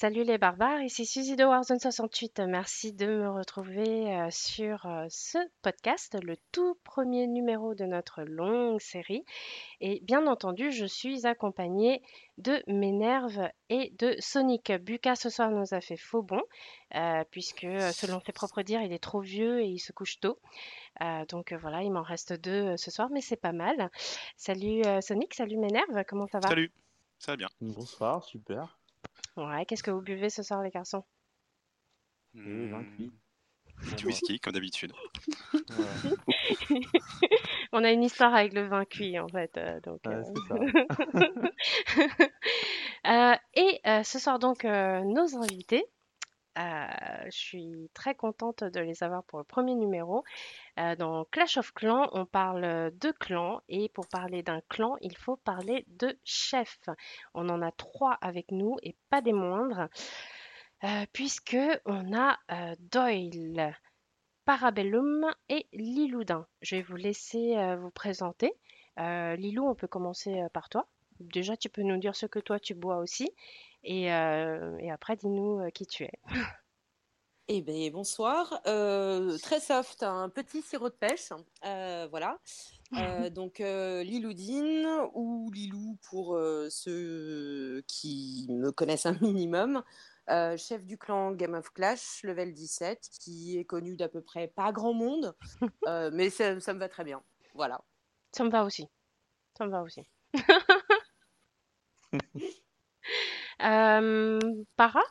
Salut les barbares, ici Suzy de Warzone 68. Merci de me retrouver sur ce podcast, le tout premier numéro de notre longue série. Et bien entendu, je suis accompagnée de Ménerve et de Sonic. Buka ce soir nous a fait faux bon, puisque selon ses propres dires, il est trop vieux et il se couche tôt. Donc voilà, il m'en reste deux ce soir, mais c'est pas mal. Salut Sonic, salut Ménerve, comment ça va? Salut, ça va bien. Bonsoir, super. Ouais, qu'est-ce que vous buvez ce soir les garçons? Et 28 pour Du moi. whisky, comme d'habitude. Voilà. On a une histoire avec le vin cuit en fait, Ouais, c'est ça. ce soir donc nos invités. Je suis très contente de les avoir pour le premier numéro. Dans Clash of Clans, on parle de clans et pour parler d'un clan, il faut parler de chef. On en a trois avec nous et pas des moindres, puisque on a Doyle, Parabellum et Liloudin. Je vais vous laisser vous présenter. Lilou, on peut commencer par toi. Déjà, tu peux nous dire ce que toi tu bois aussi. Et après, dis-nous qui tu es. Eh bien, bonsoir. Très soft, un petit sirop de pêche. Voilà. Liloudine ou Lilou pour ceux qui me connaissent un minimum. Chef du clan Game of Clash, level 17, qui est connu d'à peu près pas grand monde, mais ça me va très bien. Voilà. Ça me va aussi. Ça me va aussi. Para?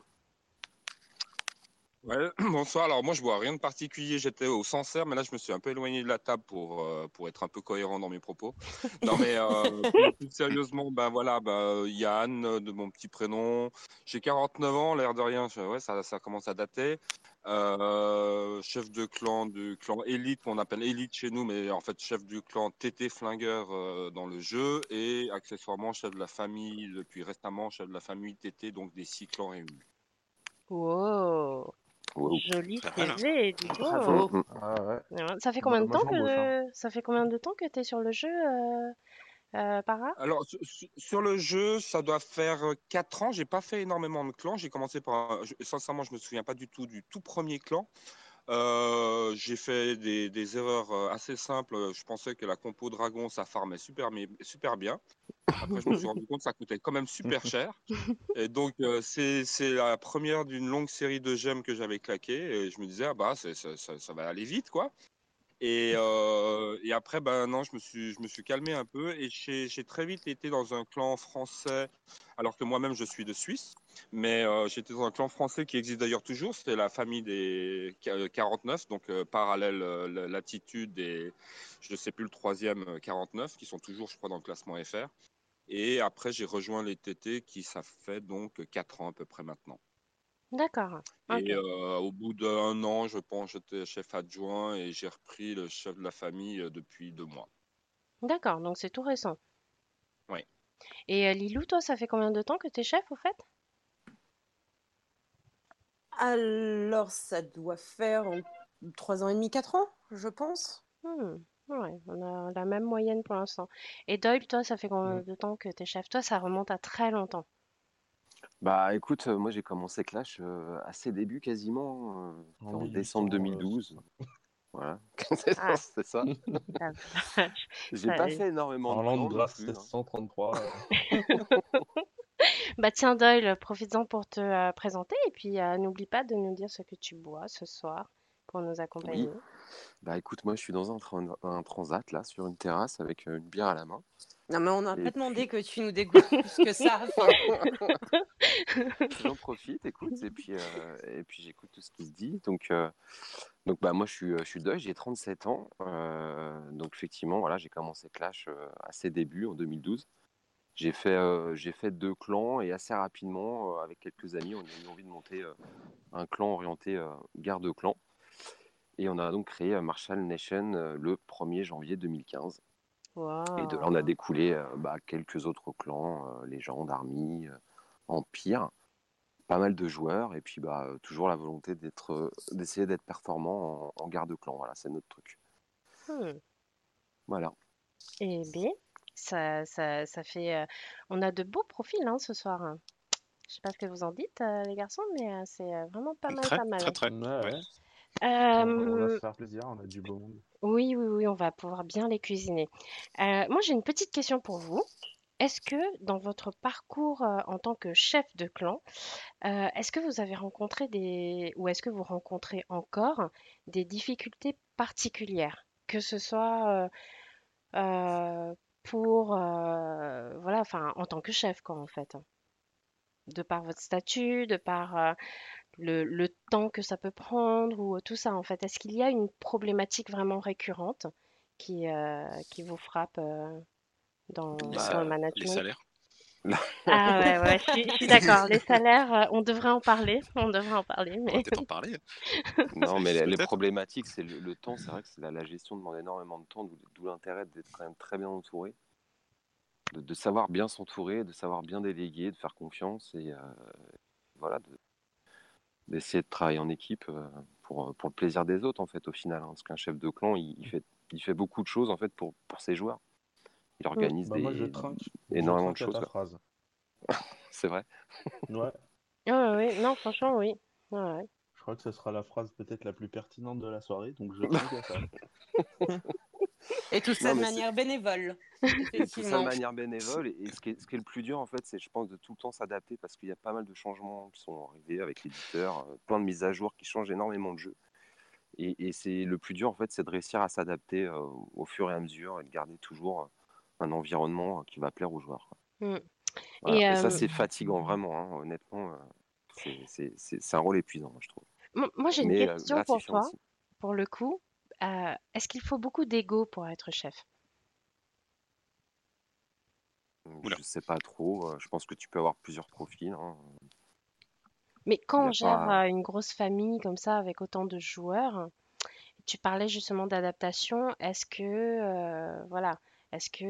Ouais, bonsoir. Alors moi je bois rien de particulier, j'étais au Sancerre, mais là je me suis un peu éloigné de la table pour être un peu cohérent dans mes propos. Non mais plus sérieusement, ben voilà, Yann de mon petit prénom. J'ai 49 ans, l'air de rien, ouais, ça commence à dater. Chef de clan du clan Élite, qu'on appelle Élite chez nous, mais en fait chef du clan TT Flingueur dans le jeu, et accessoirement chef de la famille, depuis récemment chef de la famille TT, donc des 6 clans réunis. Wow, Wow. joli Pas mal, hein. CV, dis donc. Bravo. Ah ouais. Ça fait combien de Moi temps j'embauche, hein. que tu es sur le jeu, Para? Alors, sur le jeu, ça doit faire 4 ans. J'ai pas fait énormément de clans. J'ai commencé par. Sincèrement, je me souviens pas du tout premier clan. J'ai fait des erreurs assez simples. Je pensais que la compo dragon, ça farmait super bien. Après, je me suis rendu compte que ça coûtait quand même super cher. Et donc, c'est la première d'une longue série de gemmes que j'avais claqué. Et je me disais, ah bah, ça va aller vite, quoi. Et après, ben non, je me suis calmé un peu et j'ai très vite été dans un clan français, alors que moi-même je suis de Suisse, mais j'étais dans un clan français qui existe d'ailleurs toujours, c'était la famille des 49, donc parallèle latitude et je ne sais plus le troisième 49, qui sont toujours, je crois, dans le classement FR. Et après, j'ai rejoint les TT qui, ça fait donc 4 ans à peu près maintenant. D'accord, Et ok. au bout d'un an, je pense, j'étais chef adjoint et j'ai repris le chef de la famille depuis 2 mois. D'accord, donc c'est tout récent. Oui. Et Lilou, toi, ça fait combien de temps que t'es chef, au fait? Alors, ça doit faire 3 ans et demi, 4 ans, je pense. Hmm, ouais, on a la même moyenne pour l'instant. Et Doyle, toi, ça fait combien Mm. de temps que t'es chef? Toi, ça remonte à très longtemps. Bah écoute, moi j'ai commencé Clash à ses débuts quasiment, En en décembre 1800. 2012. Voilà, c'est Ah, c'est ça. la vache. J'ai Ça- pas fait énormément de En l'an de clans non grâce plus, hein. 1633. Bah tiens, Doyle, profites-en pour te présenter et puis n'oublie pas de nous dire ce que tu bois ce soir pour nous Oui, accompagner. bah écoute, moi je suis dans un transat là, sur une terrasse avec une bière à la main. Non, mais on n'a Et pas puis demandé que tu nous dégoûtes plus que ça. Enfin, j'en profite, écoute, et puis j'écoute tout ce qui se dit. Donc bah moi je suis Deuil, j'ai 37 ans. Donc effectivement, voilà, j'ai commencé Clash à ses débuts en 2012. J'ai fait 2 clans et assez rapidement, avec quelques amis, on a eu envie de monter un clan orienté garde-clan. Et on a donc créé Marshall Nation le 1er janvier 2015. Et de là, on a Wow. découlé quelques autres clans, Légende, Army, Empire, pas mal de joueurs. Et puis toujours la volonté d'essayer d'être performant en garde-clan. Voilà, c'est notre truc. Hmm. Voilà. Eh bien, ça fait. On a de beaux profils hein, ce soir, hein. Je sais pas ce que vous en dites, les garçons, mais c'est vraiment pas mal, Très, pas mal. très, très. Ouais, Ouais. ouais. On va se Euh, faire plaisir, on a du beau monde. oui, oui, oui, on va pouvoir bien les cuisiner. Moi, j'ai une petite question pour vous. Est-ce que dans votre parcours en tant que chef de clan, est-ce que vous avez rencontré ou est-ce que vous rencontrez encore des difficultés particulières, que ce soit pour, voilà, enfin, en tant que chef, quoi, en fait, hein, de par votre statut, de par le temps que ça peut prendre ou tout ça, en fait. Est-ce qu'il y a une problématique vraiment récurrente qui vous frappe Les, dans sa- le Bah, les management? salaires. Ah ouais, ouais, je suis d'accord. Les salaires, on devrait en parler, On va mais peut-être en parler. Ça non, mais existe les peut-être. problématiques, c'est le temps. C'est vrai que c'est la gestion demande énormément de temps, d'où l'intérêt d'être quand même très bien entouré, de savoir bien s'entourer, de savoir bien déléguer, de faire confiance et voilà, d'essayer de travailler en équipe pour le plaisir des autres en fait au final, hein. Parce qu'un chef de clan, il fait beaucoup de choses en fait pour ses joueurs. Il Mm. organise Bah moi je énormément de trinque à choses, ta quoi. phrase. C'est vrai. Ouais, Ouais, ouais, ouais. Non, franchement, oui. Ouais, ouais. je crois que ce sera la phrase peut-être la plus pertinente de la soirée, donc je trinque à ça. Et tout ça Non, de mais c'est manière bénévole, et tout ça de effectivement. manière bénévole. Et ce qui est le plus dur, en fait, c'est, je pense, de tout le temps s'adapter parce qu'il y a pas mal de changements qui sont arrivés avec l'éditeur, plein de mises à jour qui changent énormément de jeux. Et c'est le plus dur, en fait, c'est de réussir à s'adapter au fur et à mesure et de garder toujours un environnement qui va plaire aux joueurs, quoi. Mm. Voilà. Et Et ça, c'est fatigant, vraiment, hein, honnêtement. C'est un rôle épuisant, je trouve. moi, j'ai une Mais question pour gratifiant toi, aussi. pour le coup. Est-ce qu'il faut beaucoup d'ego pour être chef? Oula. Je sais pas trop. Je pense que tu peux avoir plusieurs profils, hein. Mais Il quand n'y on a gère pas. une grosse famille comme ça, avec autant de joueurs, tu parlais justement d'adaptation. Est-ce que, voilà, est-ce que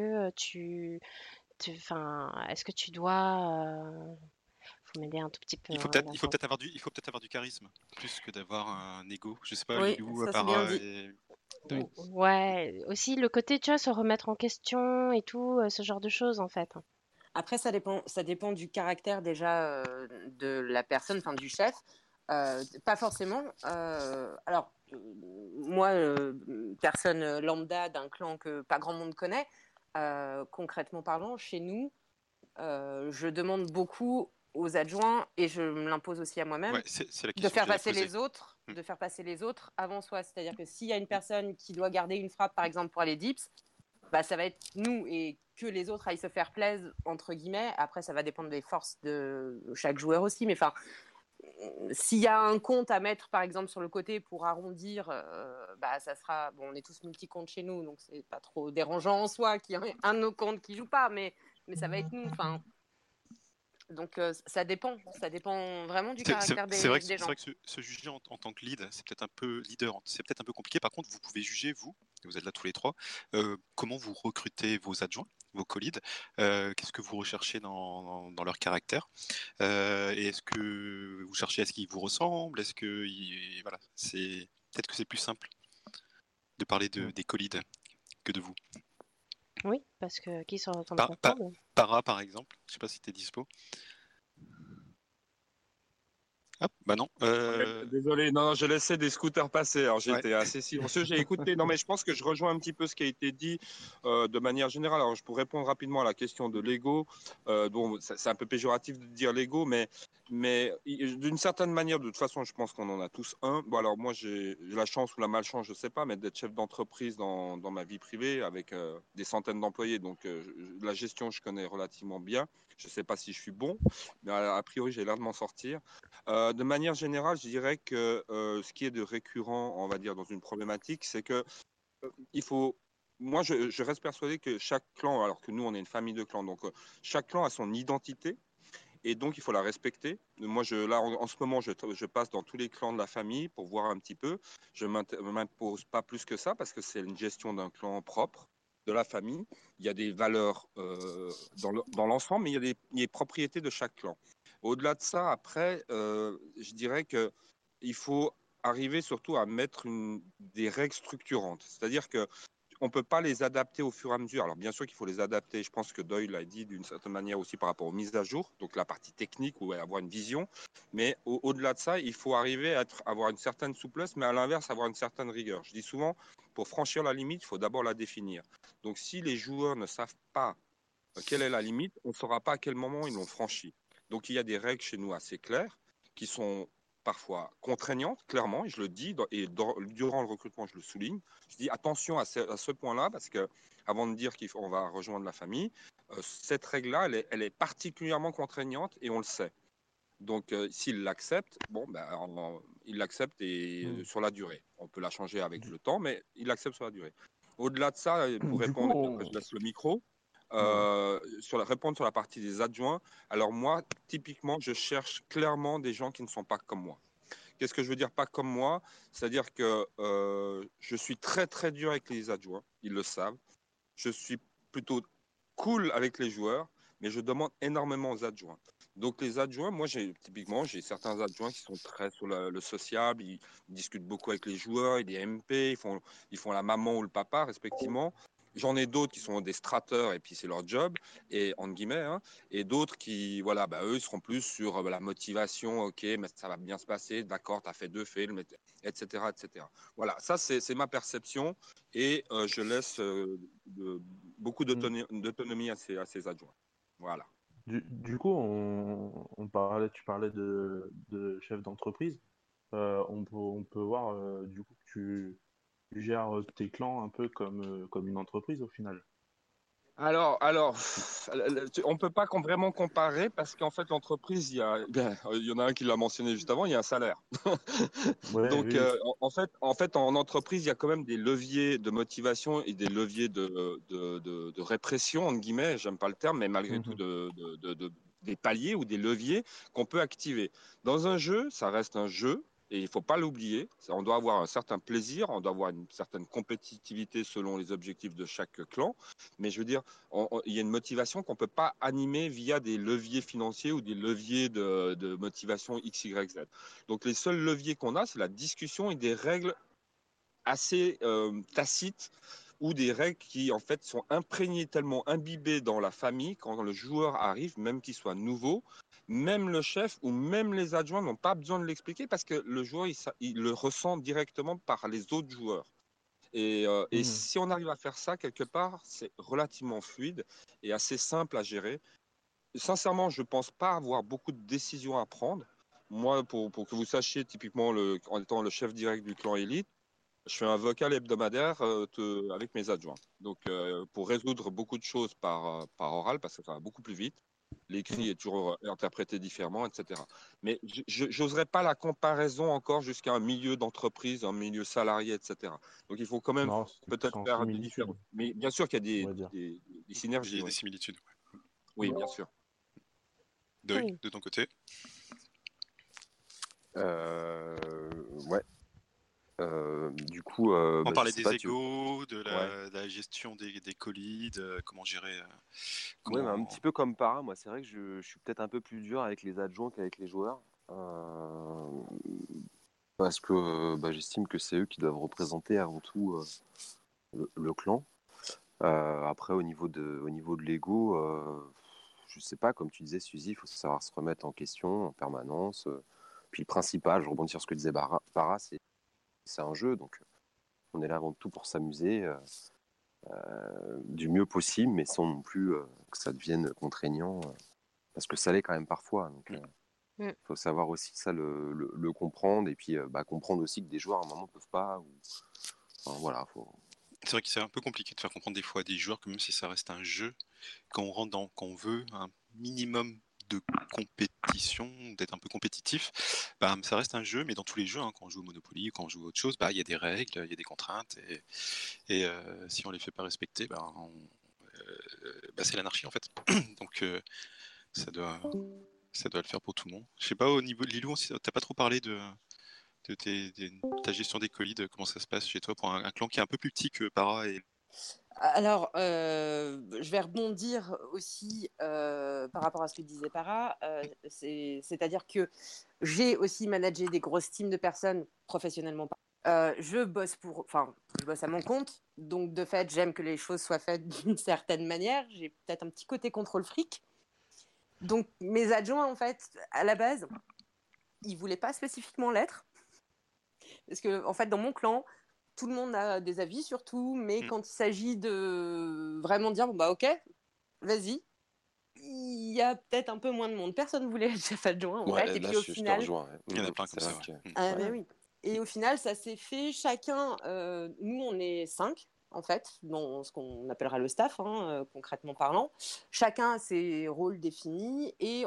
enfin, est-ce que tu dois, faut m'aider un tout petit peu, hein, Il faut là-dedans. peut-être avoir du charisme plus que d'avoir un ego. Je sais pas, Oui, Lilou, à ça c'est part bien dit. oui. Ouais, aussi le côté, tu vois, se remettre en question et tout, ce genre de choses, en fait. Après, ça dépend du caractère déjà de la personne, enfin du chef. Pas forcément. Alors, moi, personne lambda d'un clan que pas grand monde connaît, concrètement parlant, chez nous, je demande beaucoup aux adjoints et je me l'impose aussi à moi-même Ouais, c'est la de question que faire j'allais passer poser. les autres, de faire passer les autres avant soi. C'est-à-dire que s'il y a une personne qui doit garder une frappe, par exemple pour aller dips, bah, ça va être nous et que les autres aillent se faire plaisir, entre guillemets. Après, ça va dépendre des forces de chaque joueur aussi. Mais enfin, s'il y a un compte à mettre, par exemple, sur le côté pour arrondir, bah, ça sera. Bon, on est tous multi-comptes chez nous, donc c'est pas trop dérangeant en soi qu'il y ait un de nos comptes qui joue pas, mais ça va être nous. Enfin, donc ça dépend vraiment du caractère des C'est gens. vrai que se juger en tant que lead, c'est peut-être un peu leader, c'est peut-être un peu compliqué. Par contre, vous pouvez juger, vous êtes là tous les trois, comment vous recrutez vos adjoints, vos co-leads, qu'est-ce que vous recherchez dans leur caractère, et est-ce que vous cherchez à ce qu'ils vous ressemblent, voilà, c'est peut-être que c'est plus simple de parler des co-leads que de vous. Oui, parce que qui se ressemble Par, par, s'ensemble. par exemple, je sais pas si tu es dispo. Hop, bah non. Ouais, désolé, non, je laissais des scooters passer. Alors Ouais. j'étais assez silencieux, j'ai écouté. Non, mais je pense que je rejoins un petit peu ce qui a été dit de manière générale. Alors, je pourrais répondre rapidement à la question de l'ego. Bon, c'est un peu péjoratif de dire l'ego, mais d'une certaine manière, de toute façon, je pense qu'on en a tous un. Bon, alors moi, j'ai la chance ou la malchance, je sais pas, mais d'être chef d'entreprise dans ma vie privée avec des centaines d'employés. Donc, la gestion, je connais relativement bien. Je sais pas si je suis bon, mais a priori, j'ai l'air de m'en sortir. De manière générale, je dirais que ce qui est de récurrent, on va dire, dans une problématique, c'est que il faut. Moi, je reste persuadé que chaque clan, alors que nous, on est une famille de clans, donc chaque clan a son identité et donc il faut la respecter. Moi, là, en ce moment, je passe dans tous les clans de la famille pour voir un petit peu. Je ne m'impose pas plus que ça parce que c'est une gestion d'un clan propre de la famille. Il y a des valeurs dans l'ensemble, mais il y a des propriétés de chaque clan. Au-delà de ça, après, je dirais qu'il faut arriver surtout à mettre des règles structurantes. C'est-à-dire que on peut pas les adapter au fur et à mesure. Alors bien sûr qu'il faut les adapter. Je pense que Doyle l'a dit d'une certaine manière aussi par rapport aux mises à jour, donc la partie technique ou avoir une vision. Mais au-delà de ça, il faut arriver à avoir une certaine souplesse, mais à l'inverse avoir une certaine rigueur. Je dis souvent, pour franchir la limite, il faut d'abord la définir. Donc si les joueurs ne savent pas quelle est la limite, on ne saura pas à quel moment ils l'ont franchi. Donc il y a des règles chez nous assez claires qui sont parfois contraignantes, clairement, et je le dis, durant le recrutement, je le souligne. Je dis attention à ce point-là, parce que avant de dire qu'on va rejoindre la famille, cette règle-là, elle est particulièrement contraignante et on le sait. Donc, s'il l'accepte, bon, ben, il l'accepte sur la durée. On peut la changer avec le temps, mais il l'accepte sur la durée. Au-delà de ça, pour Du coup, répondre, et puis après je laisse le micro, répondre sur la partie des adjoints. Alors moi, typiquement, je cherche clairement des gens qui ne sont pas comme moi. Qu'est-ce que je veux dire pas comme moi? C'est-à-dire que je suis très très dur avec les adjoints, ils le savent. Je suis plutôt cool avec les joueurs, mais je demande énormément aux adjoints. Donc les adjoints, moi typiquement, j'ai certains adjoints qui sont très sur le sociable, ils discutent beaucoup avec les joueurs, ils des MP, ils font la maman ou le papa respectivement. J'en ai d'autres qui sont des strateurs et puis c'est leur job, et entre guillemets, hein, et d'autres qui, voilà, bah, eux, ils seront plus sur la motivation, ok, mais ça va bien se passer, d'accord, tu as fait 2 films, etc., etc. Voilà, ça c'est ma perception, et je laisse beaucoup d'autonomie à ces adjoints. Voilà. du coup, tu parlais de chef d'entreprise. On peut voir du coup que tu gères tes clans un peu comme une entreprise au final. Alors, on ne peut pas vraiment comparer parce qu'en fait, l'entreprise, il y en a un qui l'a mentionné juste avant, il y a un salaire. Ouais, Donc, oui. en fait, en entreprise, il y a quand même des leviers de motivation et des leviers de répression, entre guillemets, j'aime pas le terme, mais malgré tout, Mhm. des paliers ou des leviers qu'on peut activer. Dans un jeu, ça reste un jeu. Et il ne faut pas l'oublier, on doit avoir un certain plaisir, on doit avoir une certaine compétitivité selon les objectifs de chaque clan. Mais je veux dire, il y a une motivation qu'on ne peut pas animer via des leviers financiers ou des leviers de motivation X, Y, Z. Donc les seuls leviers qu'on a, c'est la discussion et des règles assez tacites ou des règles qui en fait sont imprégnées, tellement imbibées dans la famille quand le joueur arrive, même qu'il soit nouveau. Même le chef ou même les adjoints n'ont pas besoin de l'expliquer parce que le joueur, il le ressent directement par les autres joueurs. Et Mhm. si on arrive à faire ça quelque part, c'est relativement fluide et assez simple à gérer. Sincèrement, je ne pense pas avoir beaucoup de décisions à prendre. Moi, pour que vous sachiez, typiquement, en étant le chef direct du clan élite, je fais un vocal hebdomadaire avec mes adjoints. Donc, pour résoudre beaucoup de choses par oral, parce que ça va beaucoup plus vite, l'écrit Mhm. est toujours interprété différemment, etc. Mais je n'oserais pas la comparaison encore jusqu'à un milieu d'entreprise, un milieu salarié, etc. Donc, il faut quand même Non, c'est peut-être en faire des similitude, différences. Mais bien sûr qu'il y on a va dire. des Il synergies, y a des oui. similitudes. Oui, bien sûr. Deuil, Oui. de ton côté. Ouais. Du coup, On je parlait sais des pas, égos, Ouais. de la gestion des colis, comment gérer. Ouais, mais un Comment. petit peu comme Para, moi, c'est vrai que je suis peut-être un peu plus dur avec les adjoints qu'avec les joueurs. Euh, Parce que j'estime que c'est eux qui doivent représenter avant tout le clan. Après, au niveau de l'ego, je sais pas, comme tu disais, Suzy, il faut savoir se remettre en question en permanence. Puis le principal, je rebondis sur ce que disait Para, c'est un jeu, donc on est là avant tout pour s'amuser du mieux possible, mais sans non plus que ça devienne contraignant, parce que ça l'est quand même parfois. Donc, Mm. faut savoir aussi ça le comprendre, et puis comprendre aussi que des joueurs à un moment peuvent pas. Enfin, voilà, C'est vrai que c'est un peu compliqué de faire comprendre des fois à des joueurs que même si ça reste un jeu, quand on veut un minimum de compétition, d'être un peu compétitif, bah, ça reste un jeu, mais dans tous les jeux, hein, quand on joue au Monopoly, quand on joue à autre chose, bah, il y a des règles, il y a des contraintes, et si on les fait pas respecter, c'est l'anarchie en fait. Donc ça doit, ça doit le faire pour tout le monde. Je sais pas, au niveau de Lilou, t'as pas trop parlé de ta gestion des colis, de comment ça se passe chez toi pour un clan qui est un peu plus petit que Para et. Alors, je vais rebondir aussi par rapport à ce que disait Para. C'est-à-dire que j'ai aussi managé des grosses teams de personnes professionnellement Je bosse à mon compte, donc de fait, j'aime que les choses soient faites d'une certaine manière. J'ai peut-être un petit côté contrôle fric. Donc mes adjoints, en fait, à la base, ils voulaient pas spécifiquement l'être, parce que en fait, dans mon clan, tout le monde a des avis sur tout, mais quand il s'agit de vraiment dire, bon, bah ok, vas-y, il y a peut-être un peu moins de monde. Personne ne voulait être chef adjoint, en fait. Et Là, puis au je te final, rejoins. Ouais. Il y en a plein C'est comme ça. vrai que- ah, mais oui. Et au final, ça s'est fait chacun. Nous, on est 5, en fait, dans ce qu'on appellera le staff, concrètement parlant. Chacun a ses rôles définis et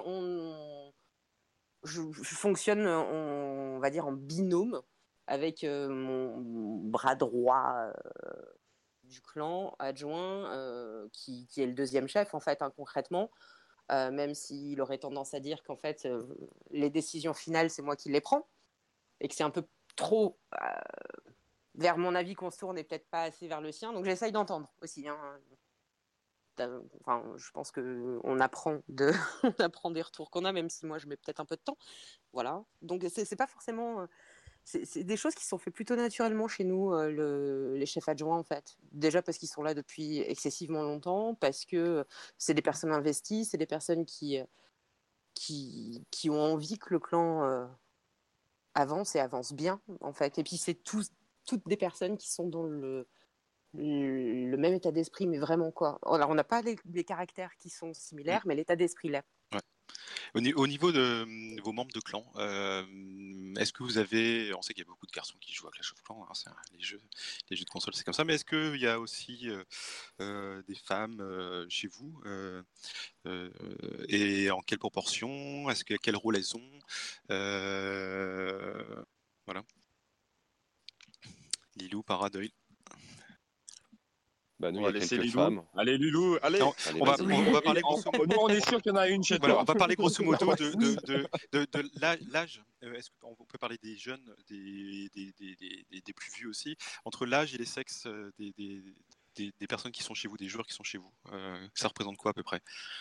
je fonctionne, on va dire, en binôme avec mon bras droit du clan adjoint, qui est le deuxième chef, en fait, concrètement. Même s'il aurait tendance à dire qu'en fait, les décisions finales, c'est moi qui les prends et que c'est un peu trop vers mon avis qu'on se tourne et peut-être pas assez vers le sien. Donc j'essaye d'entendre aussi. Enfin, je pense qu'on apprend, on apprend des retours qu'on a, même si moi je mets peut-être un peu de temps. Voilà. Donc c'est pas forcément. C'est des choses qui sont faites plutôt naturellement chez nous, les chefs adjoints en fait. Déjà parce qu'ils sont là depuis excessivement longtemps, parce que c'est des personnes investies, c'est des personnes qui ont envie que le clan avance et avance bien en fait. Et puis c'est toutes des personnes qui sont dans le même état d'esprit, mais vraiment quoi. Alors on n'a pas des caractères qui sont similaires, mais l'état d'esprit là. Ouais. Au niveau de vos membres de clan, est-ce que vous avez, on sait qu'il y a beaucoup de garçons qui jouent à Clash of Clans, hein, les jeux de console c'est comme ça, mais est-ce qu'il y a aussi des femmes chez vous et en quelle proportion? Est-ce que quel rôle elles ont? Voilà. Lilou, Para, Doyle. Bah, nous, On il y va a laisser quelques Lilou. femmes. Allez, Lilou, allez. Non, Allez, on va vas-y. parler grosso modo. Nous, on est sûr qu'il y en a une chez Voilà, toi. on va parler grosso modo Oui. de l'âge. Est-ce qu'on peut parler des jeunes, des plus vieux aussi, entre l'âge et les sexes des personnes qui sont chez vous, des joueurs qui sont chez vous. Ça représente quoi à peu près?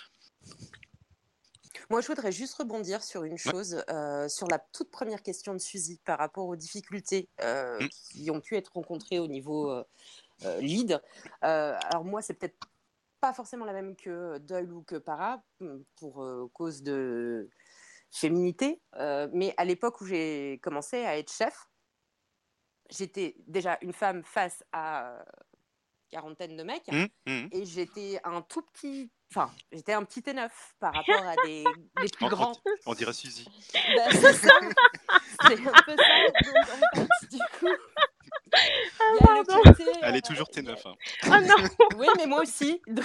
Moi, je voudrais juste rebondir sur une chose, sur la toute première question de Suzy par rapport aux difficultés qui ont pu être rencontrées au niveau lead. Alors moi, c'est peut-être pas forcément la même que Doyle ou que Para, pour cause de féminité, mais à l'époque où j'ai commencé à être chef, j'étais déjà une femme face à quarantaine de mecs, et j'étais un tout petit, j'étais un petit T9 par rapport à les plus grands. On dirait Suzy. Bah, c'est ça, c'est un peu ça. Donc en fait, du coup, il y a le côté. Elle est toujours T9. Hein. Oh non. Oui, mais moi aussi. Donc.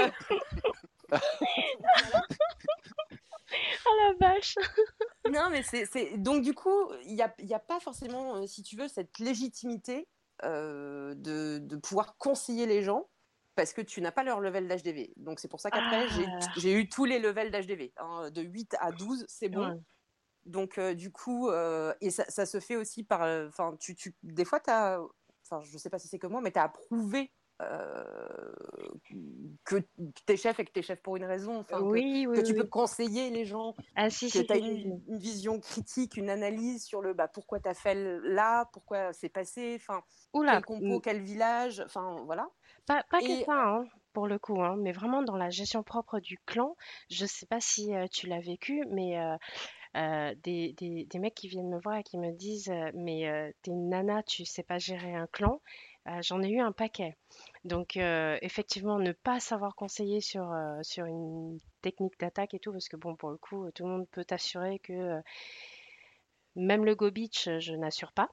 Oh la vache. Non, mais donc du coup, il y a pas forcément, si tu veux, cette légitimité de pouvoir conseiller les gens parce que tu n'as pas leur level d'HDV. Donc c'est pour ça qu'après, j'ai eu tous les levels d'HDV. De 8 à 12, c'est bon. Ouais. Donc du coup, et ça se fait aussi par... des fois, je sais pas si c'est comme moi, mais tu as approuvé que tu es chef et que tu es chef pour une raison, que tu peux conseiller les gens, que tu as une vision critique, une analyse sur le pourquoi tu as fait là, pourquoi c'est passé, quel compo, quel village, voilà. Pas que ça, hein, pour le coup, hein, mais vraiment dans la gestion propre du clan. Je sais pas si tu l'as vécu, mais des mecs qui viennent me voir et qui me disent mais t'es une nana, tu sais pas gérer un clan. J'en ai eu un paquet. Donc effectivement, ne pas savoir conseiller sur une technique d'attaque et tout, parce que bon, pour le coup, tout le monde peut t'assurer que même le Go Beach, je n'assure pas.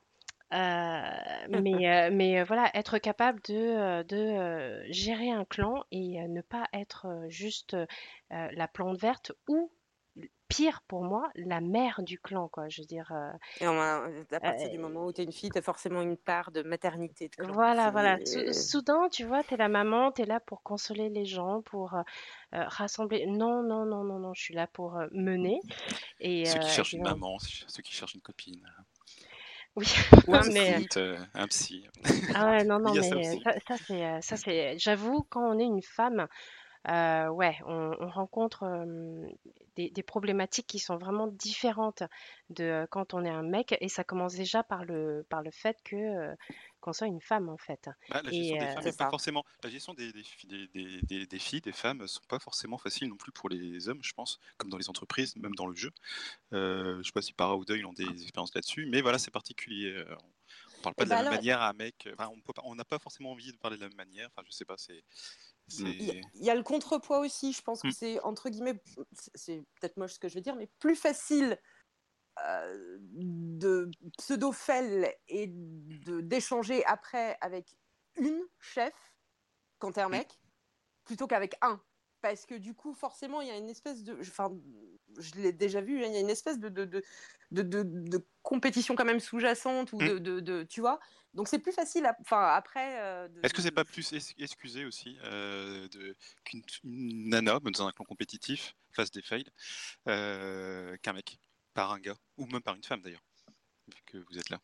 Mais voilà, être capable de gérer un clan et ne pas être juste la plante verte ou pire pour moi, la mère du clan, quoi. Je veux dire. Et à partir du moment où tu es une fille, tu as forcément une part de maternité de clan. Voilà. Soudain, tu vois, tu es la maman, tu es là pour consoler les gens, pour rassembler. Non, je suis là pour mener. Et, ceux qui cherchent une maman, ceux qui cherchent une copine. Oui, ou un psy. Ah ouais, non, mais ça c'est, j'avoue, quand on est une femme, ouais, on rencontre des problématiques qui sont vraiment différentes de quand on est un mec, et ça commence déjà par le fait que qu'on soit une femme en fait. Bah, la gestion Et des femmes C'est n'est pas ça. forcément. La gestion des filles, des femmes, sont pas forcément faciles non plus pour les hommes, je pense, comme dans les entreprises, même dans le jeu. Je sais pas si Para ou Doyle ont des expériences là-dessus, mais voilà, c'est particulier. On parle pas Et de la ben même alors, manière à un mec. Enfin, on n'a pas forcément envie de parler de la même manière. Enfin, je sais pas, Mm. il y, a c'est. il y a le contrepoids aussi. Je pense que Hmm. c'est, entre guillemets, c'est peut-être moche ce que je vais dire, mais plus facile de pseudo-fel et d'échanger après avec une chef quand t'es un Hmm. mec plutôt qu'avec un. Parce que du coup, forcément, il y a une espèce de. Enfin, je l'ai déjà vu, hein, il y a une espèce de compétition quand même sous-jacente, ou Hmm. tu vois. Donc c'est plus facile, enfin, après. Est-ce que c'est pas plus excusé aussi qu'une nana, même dans un clan compétitif, fasse des fails qu'un mec, par un gars, ou même par une femme d'ailleurs, vu que vous êtes là.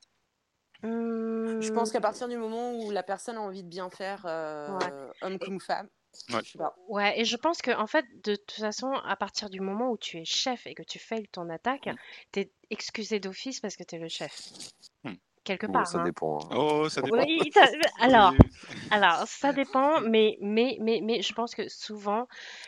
Je hum, pense qu'à partir du moment où la personne a envie de bien faire, ouais. homme Et, comme femme, Ouais. je sais pas. ouais, et je pense que en fait, de toute façon, à partir du moment où tu es chef et que tu fails ton attaque, Hmm. t'es excusé d'office parce que t'es le chef. Hmm. Quelque Bon, part, ça hein. dépend, hein. Oh, ça dépend. Oui, alors, Oui. alors, ça dépend, mais je pense que souvent,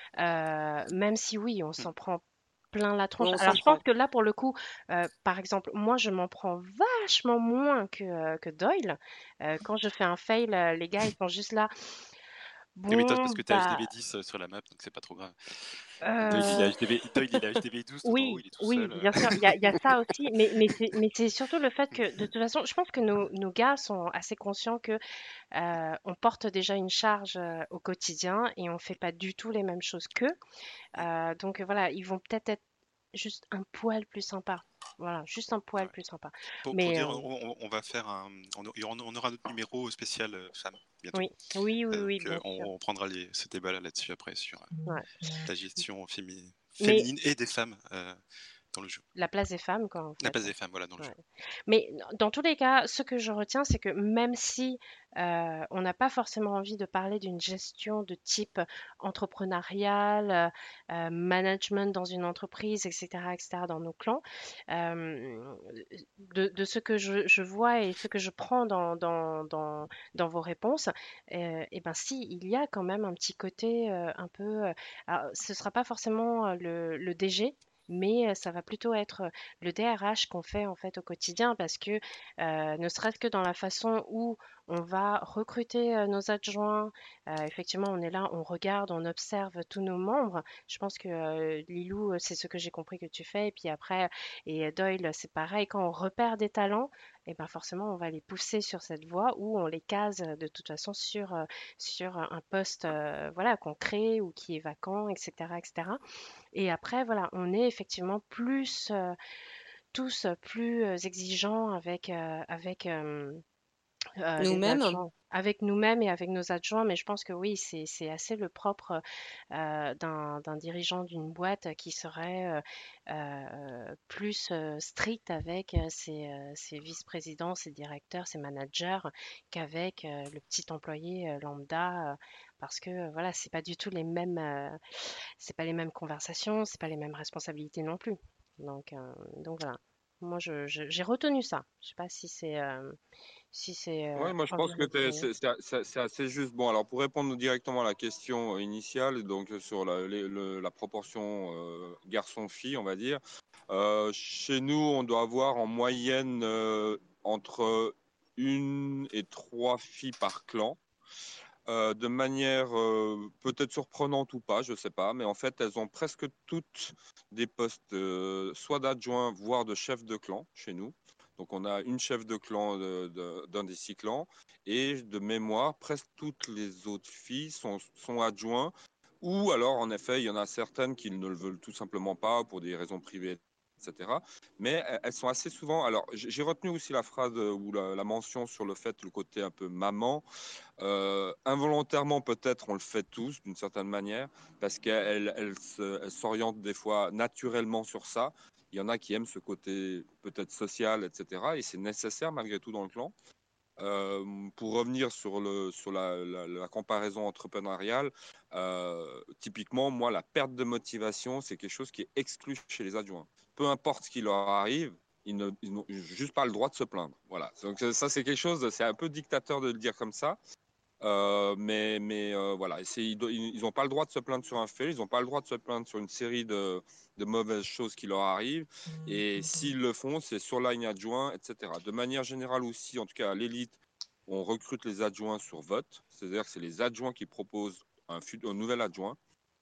même si oui, on Hmm. s'en prend plein la Oui, tronche. on Alors, s'en je pense prend. que là, pour le coup, par exemple, moi, je m'en prends vachement moins que Doyle. Quand je fais un fail, les gars, ils sont juste là. Tu m'étonnes parce Bon, que t'es bah, HDV 10 sur la map, donc c'est pas trop grave. euh, Doyle, il est HDV 12 tout en haut, oui, il est tout oui, seul. bien sûr, il y a ça aussi, mais c'est surtout le fait que, de toute façon, je pense que nos gars sont assez conscients que on porte déjà une charge au quotidien et on fait pas du tout les mêmes choses qu'eux. Donc voilà, ils vont peut-être être juste un poil plus sympa. Voilà, juste un poil Ouais. plus sympa. Pour Mais dire, on va faire on aura notre numéro spécial femme bientôt. oui, oui, oui, oui, Donc bien sûr. on prendra ce débat là-dessus après sur Ouais. la gestion Mais féminine et des femmes dans le jeu. la place des femmes, quoi, en La fait. place des femmes, voilà, dans le Ouais. jeu. Mais dans tous les cas, ce que je retiens, c'est que même si on n'a pas forcément envie de parler d'une gestion de type entrepreneurial, management dans une entreprise, etc., etc., dans nos clans, euh, de ce que je vois et ce que je prends dans vos réponses, et ben si, il y a quand même un petit côté un peu... alors, ce ne sera pas forcément le DG, mais ça va plutôt être le DRH qu'on fait en fait au quotidien, parce que ne serait-ce que dans la façon où on va recruter nos adjoints, effectivement on est là, on regarde, on observe tous nos membres. Je pense que Lilou, c'est ce que j'ai compris que tu fais, et puis après, et Doyle, c'est pareil, quand on repère des talents, et ben forcément on va les pousser sur cette voie, ou on les case de toute façon sur un poste voilà, qu'on crée ou qui est vacant, etc., etc. Et après, voilà, on est effectivement plus, tous plus exigeants avec les Nous-mêmes. adjoints. Avec nous-mêmes et avec nos adjoints, mais je pense que oui, c'est assez le propre d'un dirigeant d'une boîte qui serait plus strict avec ses vice-présidents, ses directeurs, ses managers, qu'avec le petit employé lambda, parce que voilà, c'est pas du tout c'est pas les mêmes conversations, c'est pas les mêmes responsabilités non plus. Donc voilà. Moi, j'ai retenu ça. Je sais pas si c'est Ouais, moi je pense que environ retenu. c'est assez juste. Bon, alors pour répondre directement à la question initiale, donc sur la proportion garçon-fille, on va dire, chez nous, on doit avoir en moyenne entre une et trois filles par clan. De manière peut-être surprenante ou pas, je ne sais pas, mais en fait, elles ont presque toutes des postes soit d'adjoint, voire de chef de clan chez nous. Donc, on a une chef de clan d'un des 6 clans. Et de mémoire, presque toutes les autres filles sont adjoints. Ou alors, en effet, il y en a certaines qui ne le veulent tout simplement pas pour des raisons privées, etc. Mais elles sont assez souvent. Alors, j'ai retenu aussi la phrase ou la mention sur le fait, le côté un peu maman. Involontairement, peut-être, on le fait tous d'une certaine manière, parce qu'elle s'oriente des fois naturellement sur ça. Il y en a qui aiment ce côté peut-être social, etc. Et c'est nécessaire malgré tout dans le clan. Pour revenir sur la comparaison entrepreneuriale, typiquement, moi, la perte de motivation, c'est quelque chose qui est exclu chez les adjoints. Peu importe ce qui leur arrive, ils n'ont juste pas le droit de se plaindre. Voilà. Donc ça, c'est quelque chose, c'est un peu dictateur de le dire comme ça. Voilà, ils n'ont pas le droit de se plaindre sur un fait, ils n'ont pas le droit de se plaindre sur une série de mauvaises choses qui leur arrivent. Et s'ils le font, c'est sur line adjoint, etc. De manière générale aussi, en tout cas à l'élite, on recrute les adjoints sur vote, c'est-à-dire que c'est les adjoints qui proposent un nouvel adjoint.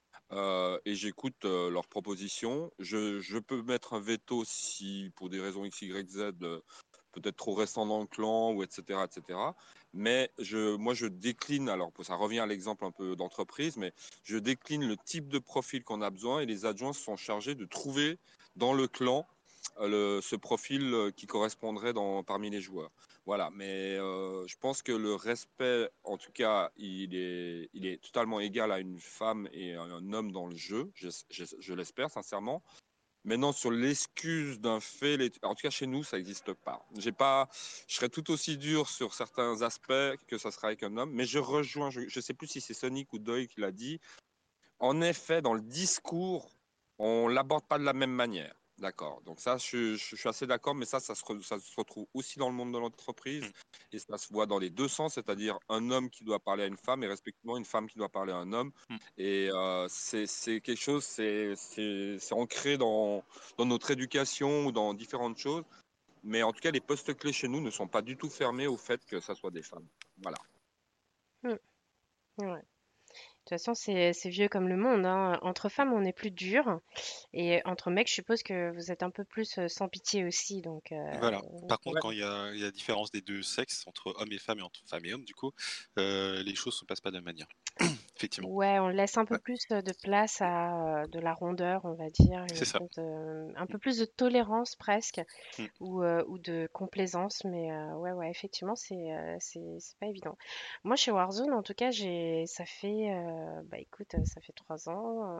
Et j'écoute leurs propositions. Je peux mettre un veto si, pour des raisons X, Y, Z, peut-être trop récent dans le clan, ou etc., etc. Mais moi, je décline, alors ça revient à l'exemple un peu d'entreprise, mais je décline le type de profil qu'on a besoin et les adjoints sont chargés de trouver dans le clan ce profil qui correspondrait parmi les joueurs. Voilà, mais je pense que le respect, en tout cas, il est totalement égal à une femme et à un homme dans le jeu, je l'espère sincèrement. Maintenant, sur l'excuse d'un fait, en tout cas chez nous, ça n'existe pas. Je serais tout aussi dur sur certains aspects que ça sera avec un homme, mais je rejoins, je ne sais plus si c'est Sonic ou Doyle qui l'a dit. En effet, dans le discours, on l'aborde pas de la même manière. D'accord. Donc ça, je suis assez d'accord, mais ça se retrouve aussi dans le monde de l'entreprise et ça se voit dans les deux sens, c'est-à-dire un homme qui doit parler à une femme et respectivement une femme qui doit parler à un homme. Et c'est quelque chose, c'est ancré dans notre éducation ou dans différentes choses. Mais en tout cas, les postes clés chez nous ne sont pas du tout fermés au fait que ça soit des femmes. Voilà. Mm. Ouais. De toute façon, c'est vieux comme le monde, hein. Entre femmes, on est plus dur. Et entre mecs, je suppose que vous êtes un peu plus sans pitié aussi. Donc, Voilà. Par contre, Ouais. quand il y a différence des deux sexes, entre hommes et femmes et entre femmes et hommes, du coup, les choses ne se passent pas de la même manière. Effectivement. ouais, on laisse un peu Ouais, plus de place à de la rondeur, on va dire, une c'est ça. espèce un peu plus de tolérance presque, Mm. ou de complaisance. Mais ouais, ouais, effectivement, c'est pas évident. Moi, chez Warzone, en tout cas, ça fait, bah écoute, ça fait 3 ans.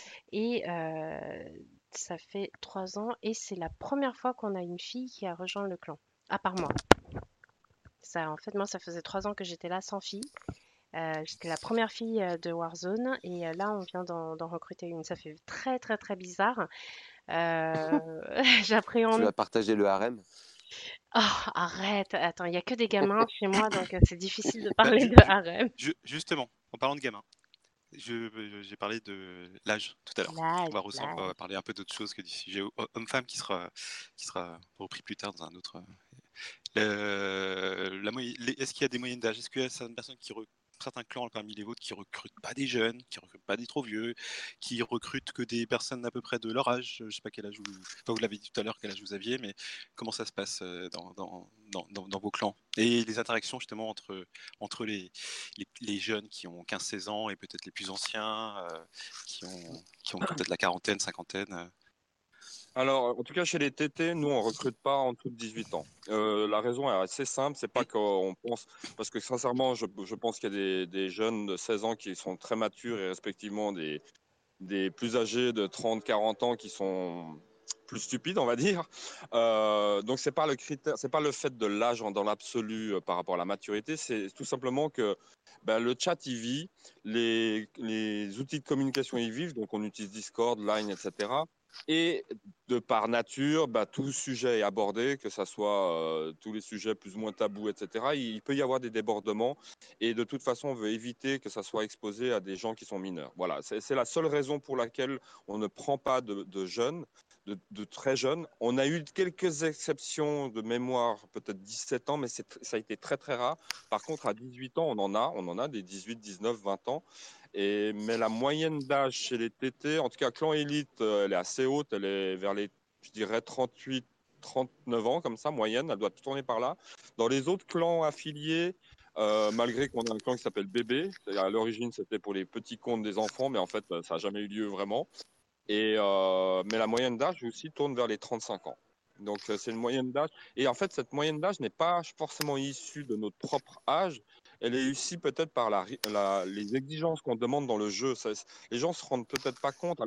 Ça fait 3 ans et c'est la première fois qu'on a une fille qui a rejoint le clan, à part moi. Ça, en fait, moi, ça faisait 3 ans que j'étais là sans fille. J'étais la première fille de Warzone et là, on vient d'en recruter une. Ça fait très, très, très bizarre. Euh, Tu J'appréhende. vas partager le harem. Oh, arrête, attends, il n'y a que des gamins chez moi, donc c'est difficile de Bah, parler de harem. justement, en parlant de gamins, j'ai parlé de l'âge tout à l'heure. On va L'âge. parler un peu d'autre chose que du sujet homme-femme qui sera repris plus tard dans un autre. Est-ce qu'il y a des moyennes d'âge? Est-ce qu'il y a certaines personnes certains clans parmi les vôtres qui recrutent pas des jeunes, qui recrutent pas des trop vieux, qui recrutent que des personnes à peu près de leur âge? Je sais pas quel âge enfin, vous l'avez dit tout à l'heure quel âge vous aviez, mais comment ça se passe dans vos clans? Et les interactions justement entre les jeunes qui ont 15-16 ans et peut-être les plus anciens qui ont peut-être la quarantaine, cinquantaine. Alors, en tout cas, chez les TT, nous, on recrute pas en dessous de 18 ans. La raison est assez simple, c'est pas qu'on pense, parce que sincèrement, je pense qu'il y a des jeunes de 16 ans qui sont très matures et respectivement des plus âgés de 30, 40 ans qui sont plus stupides, on va dire. Donc, c'est pas le critère, c'est pas le fait de l'âge dans l'absolu par rapport à la maturité, c'est tout simplement que ben, le chat y vit, les outils de communication y vivent, donc on utilise Discord, Line, etc. Et de par nature, bah, tout sujet est abordé, que ce soit tous les sujets plus ou moins tabous, etc. Il peut y avoir des débordements et de toute façon, on veut éviter que ça soit exposé à des gens qui sont mineurs. Voilà, c'est la seule raison pour laquelle on ne prend pas de jeunes, de très jeunes. On a eu quelques exceptions de mémoire, peut-être 17 ans, mais ça a été très très rare. Par contre, à 18 ans, on en a des 18, 19, 20 ans. Mais la moyenne d'âge chez les TT, en tout cas clan élite, elle est assez haute, elle est vers les, je dirais, 38, 39 ans, comme ça, moyenne, elle doit tourner par là. Dans les autres clans affiliés, malgré qu'on a un clan qui s'appelle Bébé, à l'origine c'était pour les petits comptes des enfants, mais en fait ça n'a jamais eu lieu vraiment. Mais la moyenne d'âge aussi tourne vers les 35 ans. Donc c'est une moyenne d'âge. Et en fait, cette moyenne d'âge n'est pas forcément issue de notre propre âge. Elle est issue peut-être par les exigences qu'on demande dans le jeu. Les gens se rendent peut-être pas compte. Alors,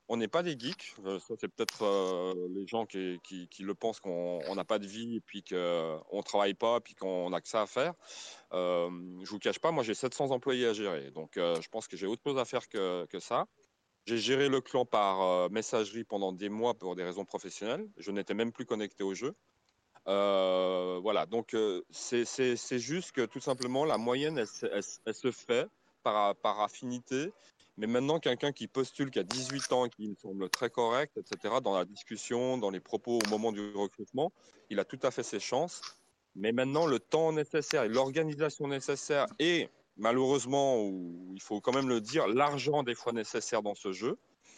On n'est pas des geeks. Ça, c'est peut-être les gens qui le pensent qu'on n'a pas de vie et puis qu'on ne travaille pas et puis qu'on n'a que ça à faire. Je ne vous cache pas, moi j'ai 700 employés à gérer. Donc je pense que j'ai autre chose à faire que ça. J'ai géré le clan par messagerie pendant des mois pour des raisons professionnelles. Je n'étais même plus connecté au jeu. Voilà, donc c'est juste que tout simplement la moyenne, elle se fait par affinité. Mais maintenant, quelqu'un qui postule, qui a 18 ans, qui me semble très correct, etc., dans la discussion, dans les propos au moment du recrutement, il a tout à fait ses chances. Mais maintenant, le temps nécessaire et l'organisation nécessaire et malheureusement, il faut quand même le dire, l'argent des fois nécessaire dans ce jeu,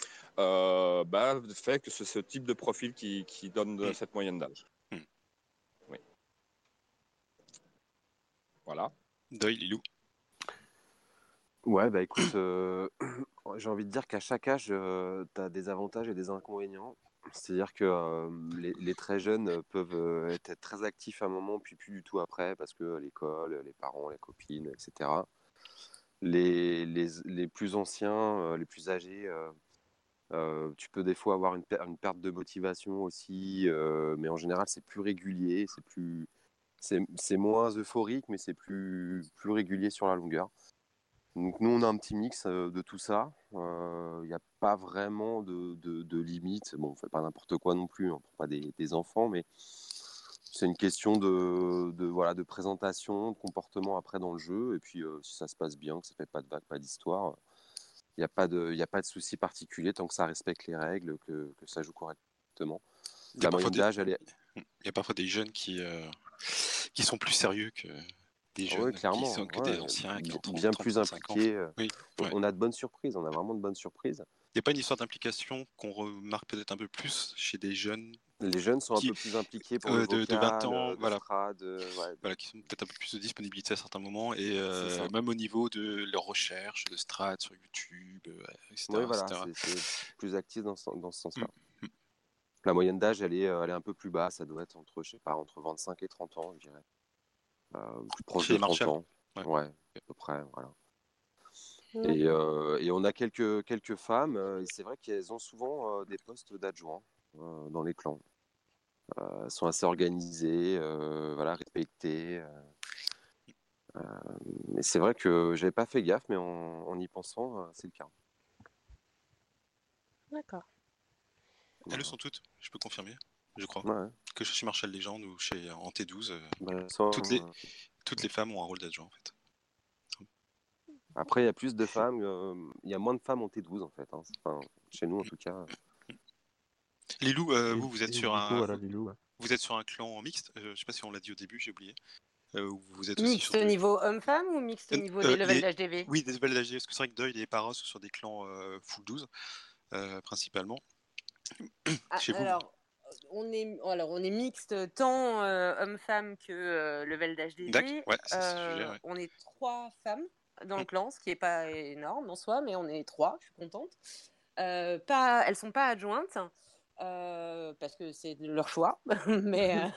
fait que c'est ce type de profil qui donne cette moyenne d'âge. Oui. Voilà. Doyle, Lilou. Ouais, bah écoute, j'ai envie de dire qu'à chaque âge, tu as des avantages et des inconvénients. C'est-à-dire que les très jeunes peuvent être très actifs à un moment, puis plus du tout après, parce que l'école, les parents, les copines, etc. Les plus anciens, les plus âgés, tu peux des fois avoir une perte de motivation aussi, mais en général, c'est plus régulier, c'est moins euphorique, mais c'est plus régulier sur la longueur. Donc nous, on a un petit mix de tout ça. Il n'y a pas vraiment de limite. Bon, on ne fait pas n'importe quoi non plus, on ne prend pas des enfants, mais c'est une question voilà, de présentation, de comportement après dans le jeu. Et puis, si ça se passe bien, que ça ne fait pas de vagues, pas d'histoire, il n'y a pas de souci particulier tant que ça respecte les règles, que ça joue correctement. La moyenne d'âge, elle est... Il y a parfois des jeunes qui sont plus sérieux que des jeunes, Oui, clairement, que des anciens qui ont 30, bien plus 35 ans. impliqués. Oui, ouais. On a de bonnes surprises, on a vraiment de bonnes surprises. Il n'y a pas une histoire d'implication qu'on remarque peut-être un peu plus chez des jeunes. Les jeunes sont un peu plus impliqués pour le vocal, de 20 ans, le voilà. strad, Voilà, qui sont peut-être un peu plus de disponibilité à certains moments, et ça. même au niveau de leur recherche, de strat sur YouTube, etc. Oui, voilà, etc. c'est plus actif dans ce sens-là. Mm. La moyenne d'âge, elle est un peu plus basse, ça doit être entre, je sais pas, entre 25 et 30 ans, je dirais. Plus proche Chez de les 30 Marshall. ans. Ouais, à peu près, voilà. Ouais. Et on a quelques femmes, et c'est vrai qu'elles ont souvent des postes d'adjoints dans les clans. Elles sont assez organisées, voilà, respectées. Mais c'est vrai que j'avais pas fait gaffe, mais en y pensant, c'est le cas. D'accord. Elles le sont toutes, je peux confirmer, je crois. Ouais. Que chez Marshall Legends ou chez en T12, Ça, toutes les femmes ont un rôle d'adjoint en fait. Après, il y a plus de femmes, il y a moins de femmes en T12 en fait. Hein. Enfin, chez nous en tout cas. Lilou, vous êtes sur Lilou, ouais. vous êtes sur un clan mixte. Je sais pas si on l'a dit au début, j'ai oublié. Vous êtes aussi Mixte sur au niveau homme-femme ou mixte au niveau des levels d'HDV? Oui, des levels d'HDV, parce que c'est vrai que Doyle et Paros sont sur des clans full 12 principalement. Chez vous, on est mixte tant homme-femme que level d'HDV. D'accord, ouais, c'est ce sujet, ouais. On est 3 femmes dans le clan, ce qui n'est pas énorme en soi, mais on est 3, je suis contente. Elles sont pas adjointes. Parce que c'est leur choix, mais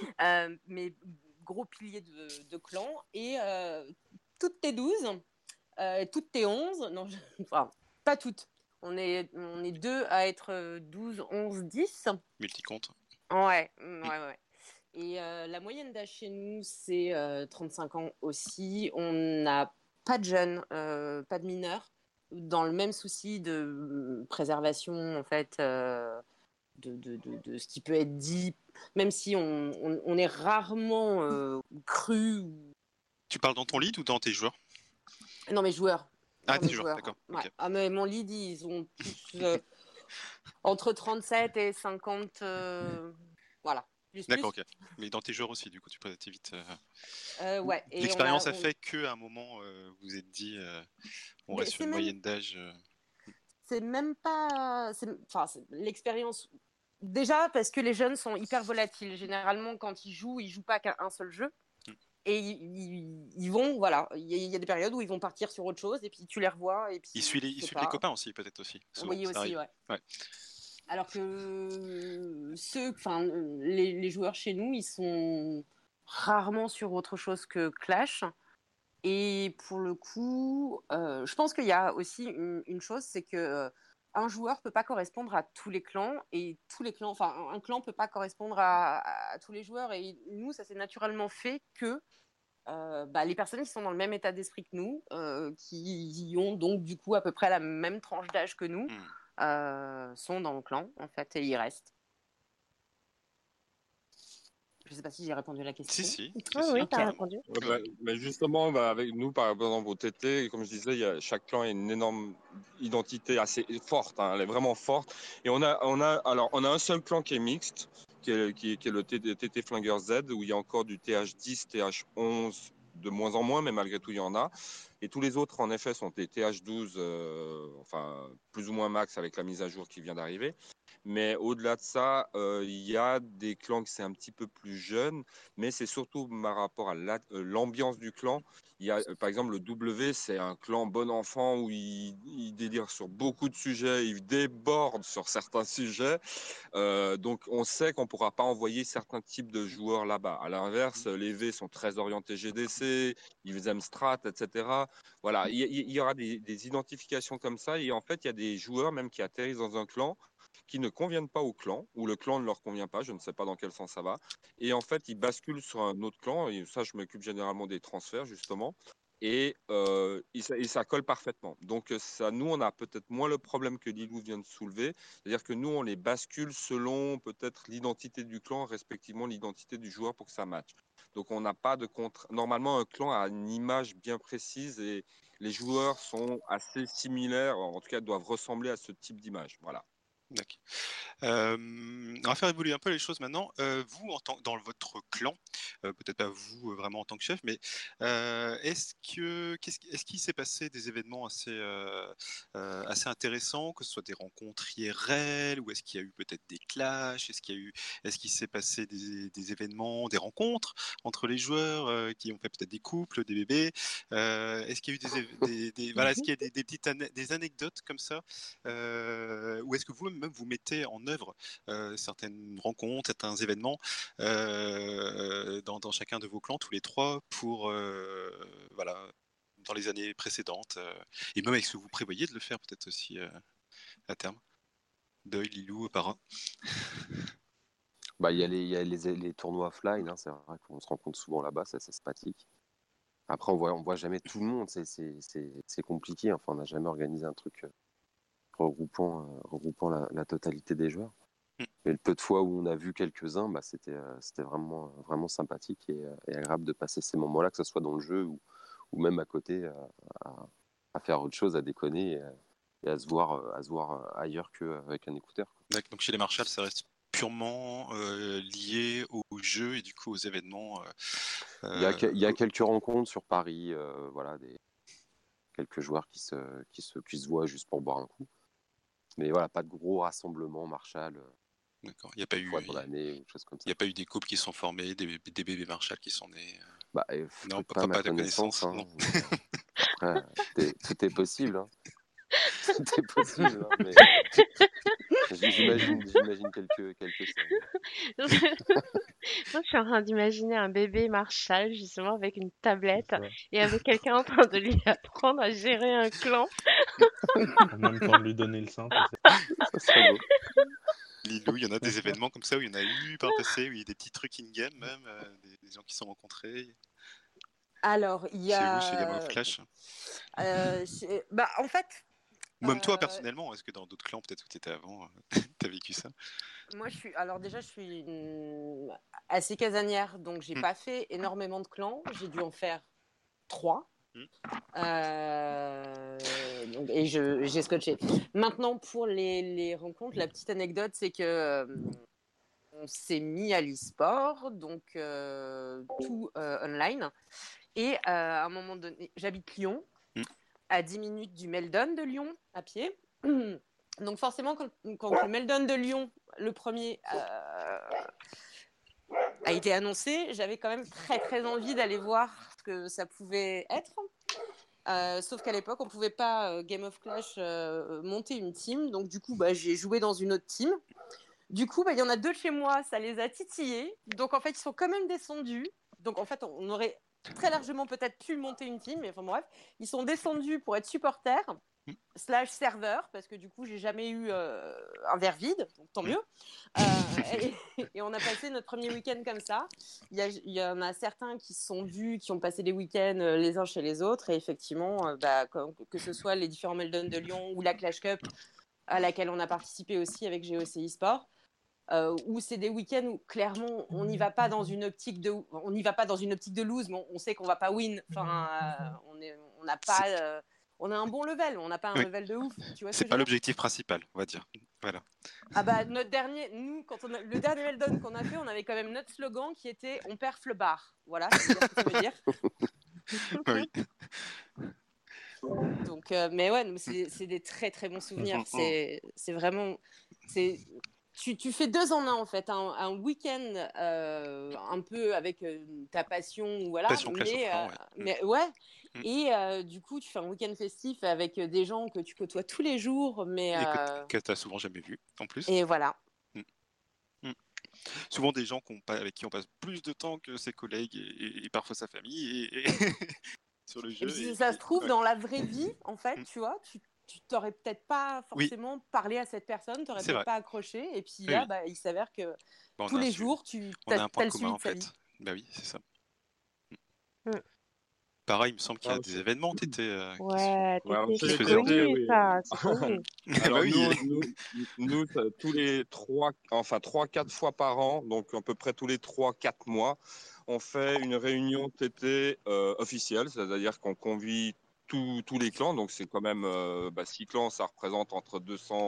gros pilier de clan, et toutes tes 12, toutes tes 11, non, enfin, pas toutes. On est 2 à être 12, 11, 10. Multicompte. Ouais. Et la moyenne d'âge chez nous, c'est 35 ans aussi. On n'a pas de jeunes, pas de mineurs, dans le même souci de préservation, en fait, de ce qui peut être dit, même si on est rarement cru. Tu parles dans ton lead ou dans tes joueurs? Non, mes joueurs. Ah, tes joueurs, d'accord. Ouais. Okay. Ah, mais mon lead, ils ont tous entre 37 et 50. Voilà. D'accord, ok. Mais dans tes joueurs aussi, du coup, tu peux vite. Ouais. L'expérience a fait qu'à un moment, vous vous êtes dit, on reste sur une moyenne d'âge. C'est même pas. Enfin, l'expérience. Déjà, parce que les jeunes sont hyper volatiles. Généralement, quand ils jouent pas qu'à un seul jeu. Et ils vont, voilà, il y a des périodes où ils vont partir sur autre chose, et puis tu les revois. Et puis, ils suivent les copains aussi, peut-être aussi. Souvent, oui, aussi, ouais. Alors que les joueurs chez nous, ils sont rarement sur autre chose que Clash. Et pour le coup, je pense qu'il y a aussi une chose, c'est que un joueur peut pas correspondre à tous les clans et tous les clans, enfin un clan peut pas correspondre à tous les joueurs et nous ça s'est naturellement fait que les personnes qui sont dans le même état d'esprit que nous, qui ont donc du coup à peu près la même tranche d'âge que nous, sont dans le clan en fait et y restent. Je sais pas si j'ai répondu à la question. Si. Oui, tu as carrément. répondu. Mais justement, avec nous, par exemple, au TT, comme je disais, chaque clan a une énorme identité assez forte, hein, elle est vraiment forte. Et on a un seul clan qui est mixte, qui est le TT Flingueur Z, où il y a encore du TH10, TH11, de moins en moins, mais malgré tout, il y en a. Et tous les autres, en effet, sont des TH12, plus ou moins max avec la mise à jour qui vient d'arriver. Mais au-delà de ça, il y a des clans qui c'est un petit peu plus jeune, mais c'est surtout par rapport à l'ambiance du clan. Il y a, par exemple, le W, c'est un clan bon enfant où il délire sur beaucoup de sujets, il déborde sur certains sujets. Donc, on sait qu'on ne pourra pas envoyer certains types de joueurs là-bas. À l'inverse, les V sont très orientés GDC, ils aiment Strat, etc. Voilà, il y aura des identifications comme ça. Et en fait, il y a des joueurs même qui atterrissent dans un clan qui ne conviennent pas au clan, ou le clan ne leur convient pas, je ne sais pas dans quel sens ça va. Et en fait, ils basculent sur un autre clan, et ça, je m'occupe généralement des transferts, justement. Et ça colle parfaitement. Donc, ça, nous, on a peut-être moins le problème que Lilou vient de soulever. C'est-à-dire que nous, on les bascule selon peut-être l'identité du clan, respectivement l'identité du joueur pour que ça matche. Donc, on n'a pas de contre. Normalement, un clan a une image bien précise et les joueurs sont assez similaires, en tout cas, doivent ressembler à ce type d'image. Voilà. D'accord. On va faire évoluer un peu les choses maintenant. Vous, dans votre clan, peut-être pas vous vraiment en tant que chef, mais est-ce qu'il s'est passé des événements assez intéressants, que ce soit des rencontres IRL, ou est-ce qu'il y a eu peut-être des clashs, est-ce qu'il s'est passé des événements, des rencontres entre les joueurs qui ont fait peut-être des couples, des bébés, est-ce qu'il y a eu est-ce qu'il y a des petites des anecdotes comme ça, ou est-ce que vous-même vous mettez en œuvre certaines rencontres, certains événements dans chacun de vos clans, tous les trois, pour dans les années précédentes, et même avec ce que vous prévoyez de le faire peut-être aussi à terme. Deuil, Lilou, Parrain. Il y a les tournois offline, hein, c'est vrai qu'on se rencontre souvent là-bas, c'est sympathique. Après, on voit jamais tout le monde, c'est compliqué. Enfin, on n'a jamais organisé un truc regroupant la totalité des joueurs. Mais le peu de fois où on a vu quelques-uns, c'était vraiment sympathique et agréable de passer ces moments-là, que ce soit dans le jeu ou même à côté, à faire autre chose, à déconner et à se voir ailleurs qu'avec un écouteur. D'accord, donc chez les Marshall, ça reste purement lié au jeu et du coup aux événements. Il y a quelques rencontres sur Paris, quelques joueurs qui se voient juste pour boire un coup. Mais voilà, pas de gros rassemblements Marshall. D'accord. Il n'y a pas eu, fois dans l'année ou choses comme ça. Il n'y a pas eu des couples qui sont formés, des bébés Marshall qui sont nés. Non, pas ma de connaissance. Hein. Après, tout est possible. Hein. Tout est possible. Hein, mais j'imagine quelques scènes. Moi, je suis en train d'imaginer un bébé Marshall, justement, avec une tablette et avec quelqu'un en train de lui apprendre à gérer un clan. En même temps de lui donner le sein. Ça serait beau. Lilou, il y en a des événements comme ça où il y en a eu par le passé, où il y a des petits trucs in-game même, des gens qui se sont rencontrés. Alors, il y a... Chez vous, chez Game of Clash. En fait... Même toi, personnellement, est-ce que dans d'autres clans, peut-être où tu étais avant, tu as vécu ça? Moi, je suis assez casanière, donc j'ai pas fait énormément de clans. J'ai dû en faire 3. Et j'ai scotché. Maintenant, pour les rencontres, la petite anecdote, c'est que on s'est mis à l'e-sport, donc tout online. Et à un moment donné, j'habite Lyon, à 10 minutes du Meldon de Lyon, à pied. Donc forcément, quand le Meldon de Lyon, le premier, a été annoncé, j'avais quand même très très envie d'aller voir ce que ça pouvait être. Sauf qu'à l'époque, on ne pouvait pas Game of Clash monter une team. Donc du coup, j'ai joué dans une autre team. Du coup, il y en a 2 chez moi, ça les a titillés. Donc en fait, ils sont quand même descendus. Donc en fait, on aurait très largement peut-être pu monter une team. Mais enfin bref, ils sont descendus pour être supporters. slash serveur, parce que du coup, j'ai jamais eu un verre vide, donc tant mieux. Et on a passé notre premier week-end comme ça. Il y en a certains qui se sont vus, qui ont passé les week-ends les uns chez les autres. Et effectivement, que ce soit les différents Meldon de Lyon ou la Clash Cup, à laquelle on a participé aussi avec GOC eSport, où c'est des week-ends où clairement on n'y va pas dans une optique de lose, mais on sait qu'on va pas win. Enfin, on n'a pas, on a un bon level, on n'a pas un Oui. level de ouf. Tu vois ce C'est que je pas veux dire? l'objectif principal, on va dire. Voilà. Ah bah le dernier Meldon qu'on a fait, on avait quand même notre slogan qui était on perf le bar. Voilà, ça veut dire ce que ça veut dire. Oui. Donc, mais ouais, c'est des très très bons souvenirs. C'est vraiment, tu fais 2 en 1 en fait, un week-end un peu avec ta passion, voilà, Passion Clash of Clans, ouais. mais ouais. Et du coup, tu fais un week-end festif avec des gens que tu côtoies tous les jours, mais Et que tu n'as souvent jamais vu, en plus. et voilà. Souvent des gens avec qui on passe plus de temps que ses collègues et parfois sa famille sur le Et jeu. puis, si ça se trouve, dans la vraie vie, en fait, Mm. tu vois, tu t'aurais peut-être pas forcément parlé à cette personne, tu n'aurais C'est peut-être vrai. pas accroché. Et puis Oui, là, oui. bah, il s'avère que Bah, tous les jours, on a as un point le commun suivi en de sa fait. vie. Bah oui, c'est ça. Mm. Pareil, il me semble qu'il y a Ah, des événements qui Ouais, Ouais, alors, qui c'est se chez les faisaient TT, connu, oui. ça, c'est connu. Alors Bah oui. nous, tous les 3-4 fois par an, donc à peu près tous les 3-4 mois, on fait une réunion TT officielle, c'est-à-dire qu'on convie tous les clans, donc c'est quand même 6 clans, ça représente entre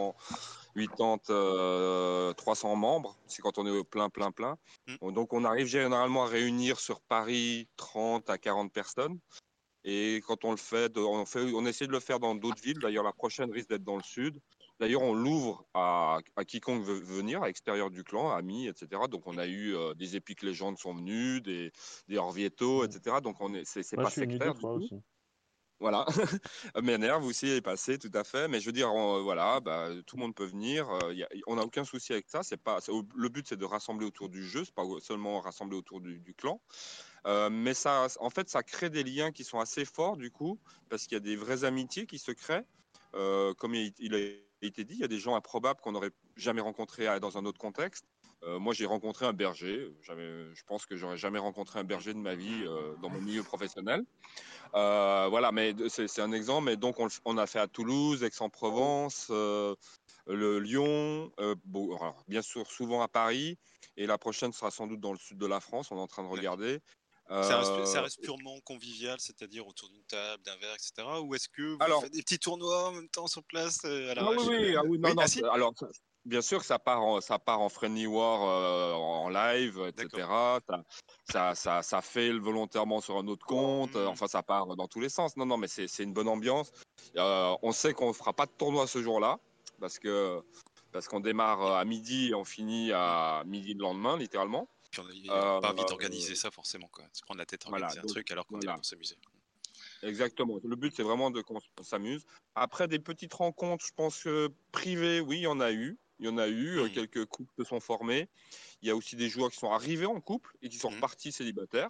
280 300 membres, c'est quand on est plein. Donc on arrive généralement à réunir sur Paris 30 à 40 personnes. Et quand on le fait, on essaie de le faire dans d'autres villes. D'ailleurs, la prochaine risque d'être dans le sud. D'ailleurs, on l'ouvre à quiconque veut venir, à l'extérieur du clan, amis, etc. Donc, on a eu des épiques légendes sont venus, des Orvieto, etc. Donc, c'est Moi, pas je suis venu 2 sectaire du fois tout. aussi. Voilà. Ménère aussi est passé, tout à fait. Mais je veux dire, voilà, tout le monde peut venir. On n'a aucun souci avec ça. Le but, c'est de rassembler autour du jeu. C'est pas seulement rassembler autour du clan. Mais ça, en fait, ça crée des liens qui sont assez forts du coup, parce qu'il y a des vraies amitiés qui se créent. Comme il a été dit, il y a des gens improbables qu'on n'aurait jamais rencontrés dans un autre contexte. Moi, j'ai rencontré un berger. Je pense que j'aurais jamais rencontré un berger de ma vie dans mon milieu professionnel. Voilà, mais c'est un exemple. Mais donc, on a fait à Toulouse, Aix-en-Provence, le Lyon, alors, bien sûr, souvent à Paris. Et la prochaine sera sans doute dans le sud de la France. On est en train de regarder. Ça reste purement convivial, c'est-à-dire autour d'une table, d'un verre, etc. Ou est-ce que vous Alors, faites des petits tournois en même temps sur place à ah l'arrache? oui, non, Oui, non. si. Alors, bien sûr que ça part en friendly war en live, etc. Ça fait volontairement sur un autre compte. Enfin, ça part dans tous les sens. Non, mais c'est une bonne ambiance. On sait qu'on ne fera pas de tournoi ce jour-là parce qu'on démarre à midi et on finit à midi le lendemain, littéralement. Puis on n'a pas envie d'organiser ça forcément, quoi. Se prendre la tête à Voilà, organiser un truc alors qu'on est là pour s'amuser. Exactement. Le but, c'est vraiment qu'on s'amuse. Après, des petites rencontres, je pense privées, oui, il y en a eu. Il y en a eu. Quelques couples se sont formés. Il y a aussi des joueurs qui sont arrivés en couple et qui sont repartis célibataires.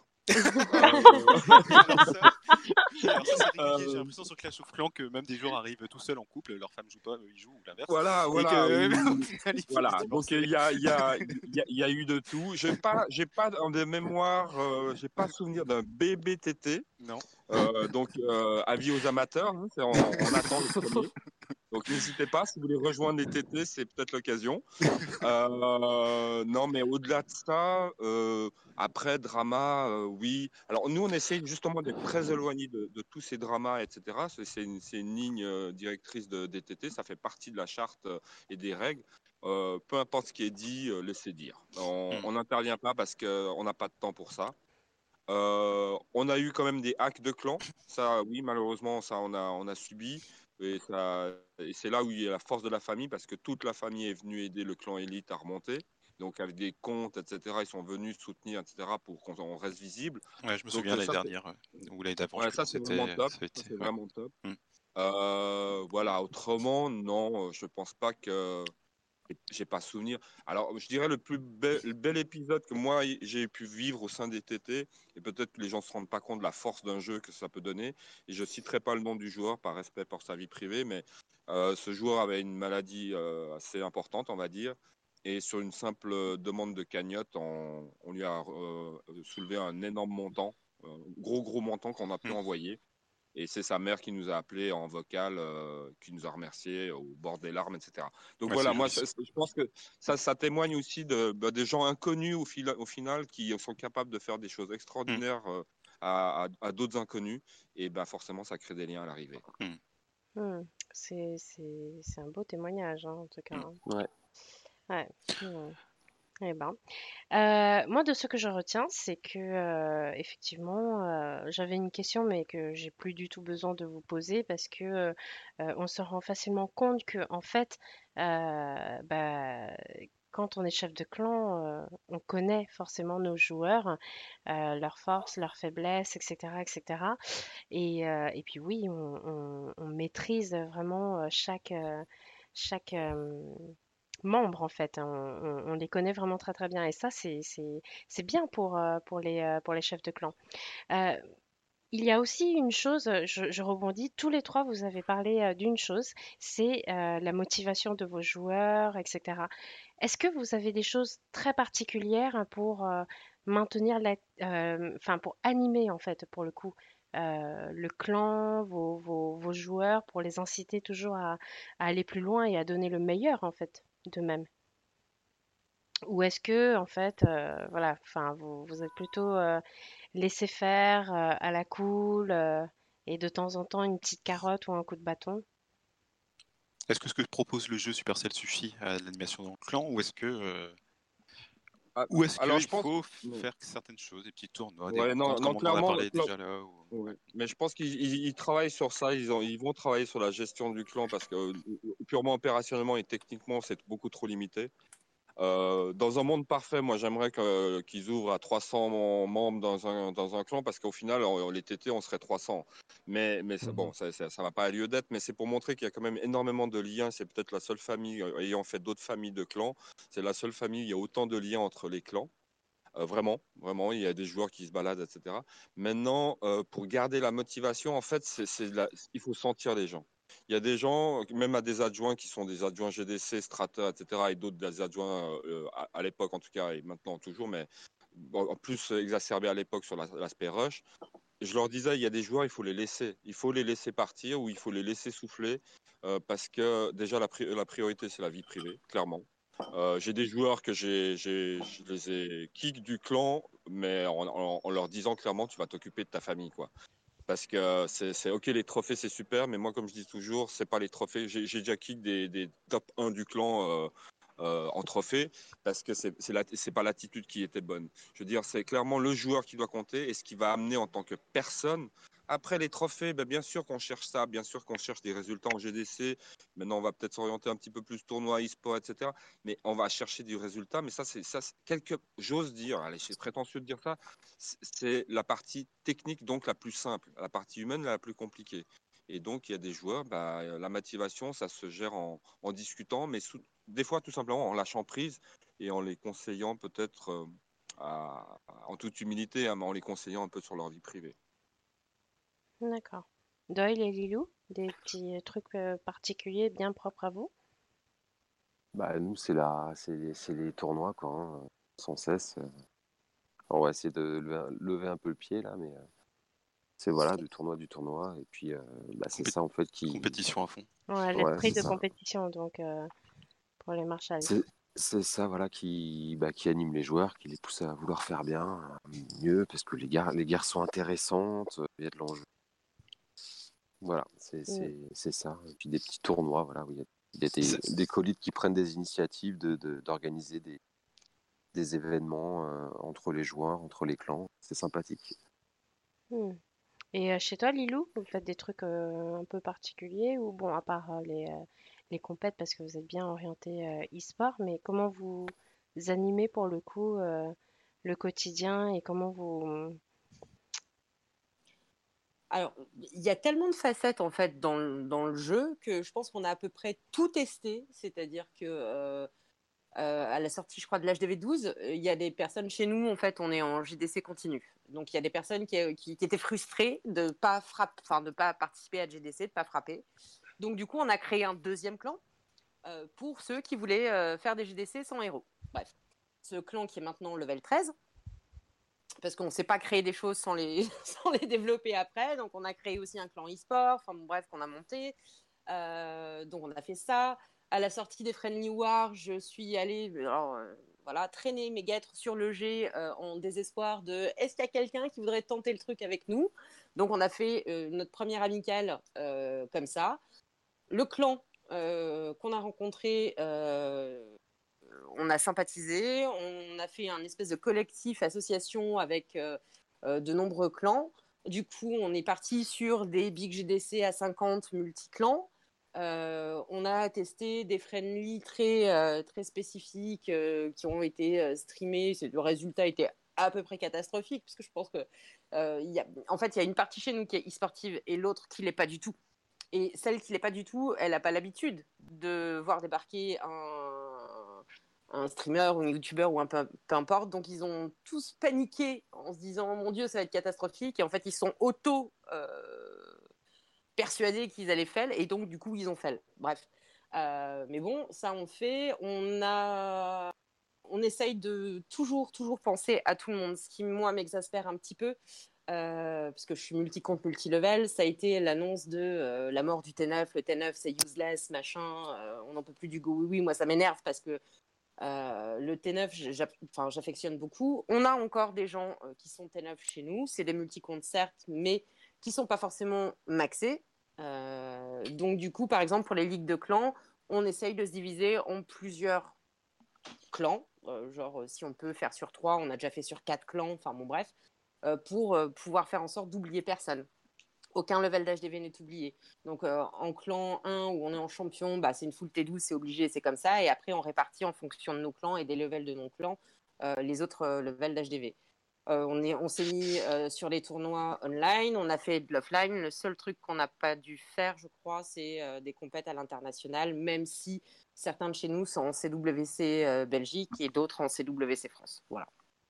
Alors ça, c'est régulier. J'ai l'impression sur Clash of Clans que même des joueurs arrivent tout seuls en couple, leur femme joue pas, eux ils jouent ou l'inverse. Voilà. Et que, au final, ils Voilà. finissent Donc divorcés. il y a eu de tout. J'ai pas de mémoire, j'ai pas souvenir d'un BBTT. Non. Donc avis aux amateurs, hein, on attend le premier. Donc n'hésitez pas, si vous voulez rejoindre les TT, c'est peut-être l'occasion. Non, mais au-delà de ça, après drama, oui. Alors nous, on essaye justement d'être très éloigné de tous ces dramas, etc. C'est une ligne directrice des TT, ça fait partie de la charte et des règles. Peu importe ce qui est dit, laissez dire. On n'intervient pas parce qu'on n'a pas de temps pour ça. On a eu quand même des hacks de clans. Ça, oui, malheureusement, ça, on a subi. Et c'est là où il y a la force de la famille, parce que toute la famille est venue aider le clan élite à remonter. Donc, avec des comptes, etc., ils sont venus soutenir, etc., pour qu'on reste visible. Ouais, je me souviens l'année dernière, ou l'année d'avant. Ouais, ça, c'est vraiment top. C'est vraiment top. Voilà, autrement, non, je pense pas que. j'ai pas souvenir. Alors, je dirais le bel épisode que moi j'ai pu vivre au sein des TT, et peut-être que les gens ne se rendent pas compte de la force d'un jeu que ça peut donner. Et je citerai pas le nom du joueur par respect pour sa vie privée, mais ce joueur avait une maladie assez importante, on va dire. Et sur une simple demande de cagnotte, on lui a soulevé un énorme montant, un gros montant qu'on a pu envoyer. Et c'est sa mère qui nous a appelé en vocal, qui nous a remercié au bord des larmes, etc. Donc Ouais, voilà, c'est moi, joli. je pense que ça témoigne aussi des gens inconnus au final qui sont capables de faire des choses extraordinaires à d'autres inconnus. Et ben forcément, ça crée des liens à l'arrivée. Hmm. C'est un beau témoignage, hein, en tout cas. Hein. Ouais. Ouais. Hmm. Eh ben. Moi, de ce que je retiens, c'est que effectivement, j'avais une question, mais que j'ai plus du tout besoin de vous poser parce que on se rend facilement compte que, en fait, bah, quand on est chef de clan, on connaît forcément nos joueurs, leurs forces, leurs faiblesses, etc., etc. Et puis oui, on maîtrise vraiment chaque membres en fait, hein. On les connaît vraiment très très bien et ça c'est bien pour les chefs de clan. Euh, il y a aussi une chose, je rebondis, tous les trois vous avez parlé d'une chose, c'est la motivation de vos joueurs, etc. Est-ce que vous avez des choses très particulières pour maintenir enfin pour animer en fait pour le coup le clan, vos joueurs, pour les inciter toujours à aller plus loin et à donner le meilleur en fait d'eux-mêmes? Ou est-ce que en fait, voilà, enfin vous êtes plutôt laissé faire à la cool et de temps en temps une petite carotte ou un coup de bâton? Est-ce que ce que propose le jeu Supercell suffit à l'animation dans le clan Ah, ou est-ce alors, qu'il je pense. faut faire certaines choses, des petits tournois, des Ouais, non, rencontres non, comme on en a clairement, parlé déjà là ouais. Mais je pense qu'ils travaillent sur ça. Ils vont travailler sur la gestion du clan parce que purement opérationnellement et techniquement, c'est beaucoup trop limité. Dans un monde parfait, moi, j'aimerais qu'ils ouvrent à 300 membres dans un clan parce qu'au final, les TT, on serait 300. Mais bon, ça va pas à lieu d'être, mais c'est pour montrer qu'il y a quand même énormément de liens. C'est peut-être la seule famille, ayant fait d'autres familles de clans, c'est la seule famille où il y a autant de liens entre les clans. Vraiment, il y a des joueurs qui se baladent, etc. Maintenant, pour garder la motivation, en fait, il faut sentir les gens. Il y a des gens, même à des adjoints qui sont des adjoints GDC, Strata, etc., et d'autres des adjoints à l'époque en tout cas, et maintenant toujours, mais en plus exacerbé à l'époque sur l'aspect rush. Je leur disais, il y a des joueurs, il faut les laisser. Il faut les laisser partir ou il faut les laisser souffler parce que déjà la priorité, c'est la vie privée, clairement. J'ai des joueurs que je les ai kick du clan, mais en leur disant clairement, tu vas t'occuper de ta famille, quoi. Parce que c'est ok, les trophées, c'est super, mais moi, comme je dis toujours, c'est pas les trophées. J'ai déjà kick des top 1 du clan en trophée parce que c'est pas l'attitude qui était bonne. Je veux dire, c'est clairement le joueur qui doit compter et ce qu'il va amener en tant que personne. Après les trophées, ben, bien sûr qu'on cherche ça, bien sûr qu'on cherche des résultats en GDC. Maintenant, on va peut-être s'orienter un petit peu plus tournoi, e-sport, etc. Mais on va chercher du résultat. Mais ça, j'ose dire, allez, c'est prétentieux de dire ça, c'est la partie technique, donc la plus simple, la partie humaine, la plus compliquée. Et donc, il y a des joueurs, bah, la motivation, ça se gère en discutant, mais des fois, tout simplement, en lâchant prise et en les conseillant peut-être, en toute humilité, hein, mais en les conseillant un peu sur leur vie privée. D'accord. Doyle et Lilou, des petits trucs particuliers bien propres à vous? Bah, nous, c'est les tournois, quoi, hein, sans cesse. On va essayer de lever un peu le pied, là, mais c'est voilà, du tournoi. Et puis, bah, c'est ça, en fait, compétition à fond. Ouais, Ouais, l'esprit c'est de ça. compétition, donc, pour les Marshalls. C'est ça, voilà, qui anime les joueurs, qui les pousse à vouloir faire bien, mieux, parce que les guerres sont intéressantes, il y a de l'enjeu. Voilà, Mm. c'est ça. Et puis des petits tournois, voilà, où il y a des collides qui prennent des initiatives d'organiser des événements entre les joueurs, entre les clans. C'est sympathique. Mm. Et chez toi, Lilou, vous faites des trucs un peu particuliers ou bon, à part les compètes parce que vous êtes bien orienté e-sport, mais comment vous animez pour le coup le quotidien et comment vous... Alors, il y a tellement de facettes en fait dans le jeu que je pense qu'on a à peu près tout testé. C'est-à-dire que à la sortie, je crois, de l'HDV 12, il y a des personnes chez nous, en fait, on est en JDC continu. Donc, il y a des personnes qui étaient frustrées de ne pas participer à JDC, de ne pas frapper. Donc, du coup, on a créé un deuxième clan pour ceux qui voulaient faire des JDC sans héros. Bref, ce clan qui est maintenant level 13, parce qu'on ne sait pas créer des choses sans les, sans les développer après. Donc, on a créé aussi un clan e-sport, enfin bon, bref, qu'on a monté. Donc, on a fait ça. À la sortie des Friendly Wars, je suis allée voilà, traîner mes guêtres sur le G en désespoir de est-ce qu'il y a quelqu'un qui voudrait tenter le truc avec nous. Donc, on a fait notre première amicale comme ça. Le clan qu'on a rencontré, on a sympathisé, on a fait un espèce de collectif, association avec de nombreux clans. Du coup, on est parti sur des big GDC à 50 multi-clans. On a testé des friendly très spécifiques qui ont été streamés. Le résultat était à peu près catastrophique, parce que je pense que en fait, il y a une partie chez nous qui est e-sportive et l'autre qui ne l'est pas du tout. Et celle qui l'est pas du tout, elle n'a pas l'habitude de voir débarquer un streamer ou un youtubeur ou peu importe. Donc, ils ont tous paniqué en se disant, mon Dieu, ça va être catastrophique. Et en fait, ils sont persuadés qu'ils allaient fail. Et donc, du coup, ils ont fail. Bref. Mais bon, ça, on fait. On essaye de toujours penser à tout le monde. Ce qui, moi, m'exaspère un petit peu, parce que je suis multi-compte, multi-level, ça a été l'annonce de la mort du T9. Le T9, c'est useless, machin. On n'en peut plus du go oui, oui. Moi, ça m'énerve parce que le T9, j'affectionne beaucoup. On a encore des gens qui sont T9 chez nous. C'est des multi-comptes, certes, mais qui ne sont pas forcément maxés. Donc, du coup, par exemple, pour les ligues de clans, on essaye de se diviser en plusieurs clans. Genre, si on peut faire sur 3, on a déjà fait sur 4 clans. Enfin, bon, bref. Pour pouvoir faire en sorte d'oublier personne. Aucun level d'HDV n'est oublié. Donc, en clan 1 où on est en champion, bah, c'est une full T12, c'est obligé, c'est comme ça. Et après, on répartit en fonction de nos clans et des levels de nos clans les autres levels d'HDV. On s'est mis sur les tournois online, on a fait de l'offline. Le seul truc qu'on n'a pas dû faire, je crois, c'est des compètes à l'international, même si certains de chez nous sont en CWC Belgique et d'autres en CWC France. Voilà.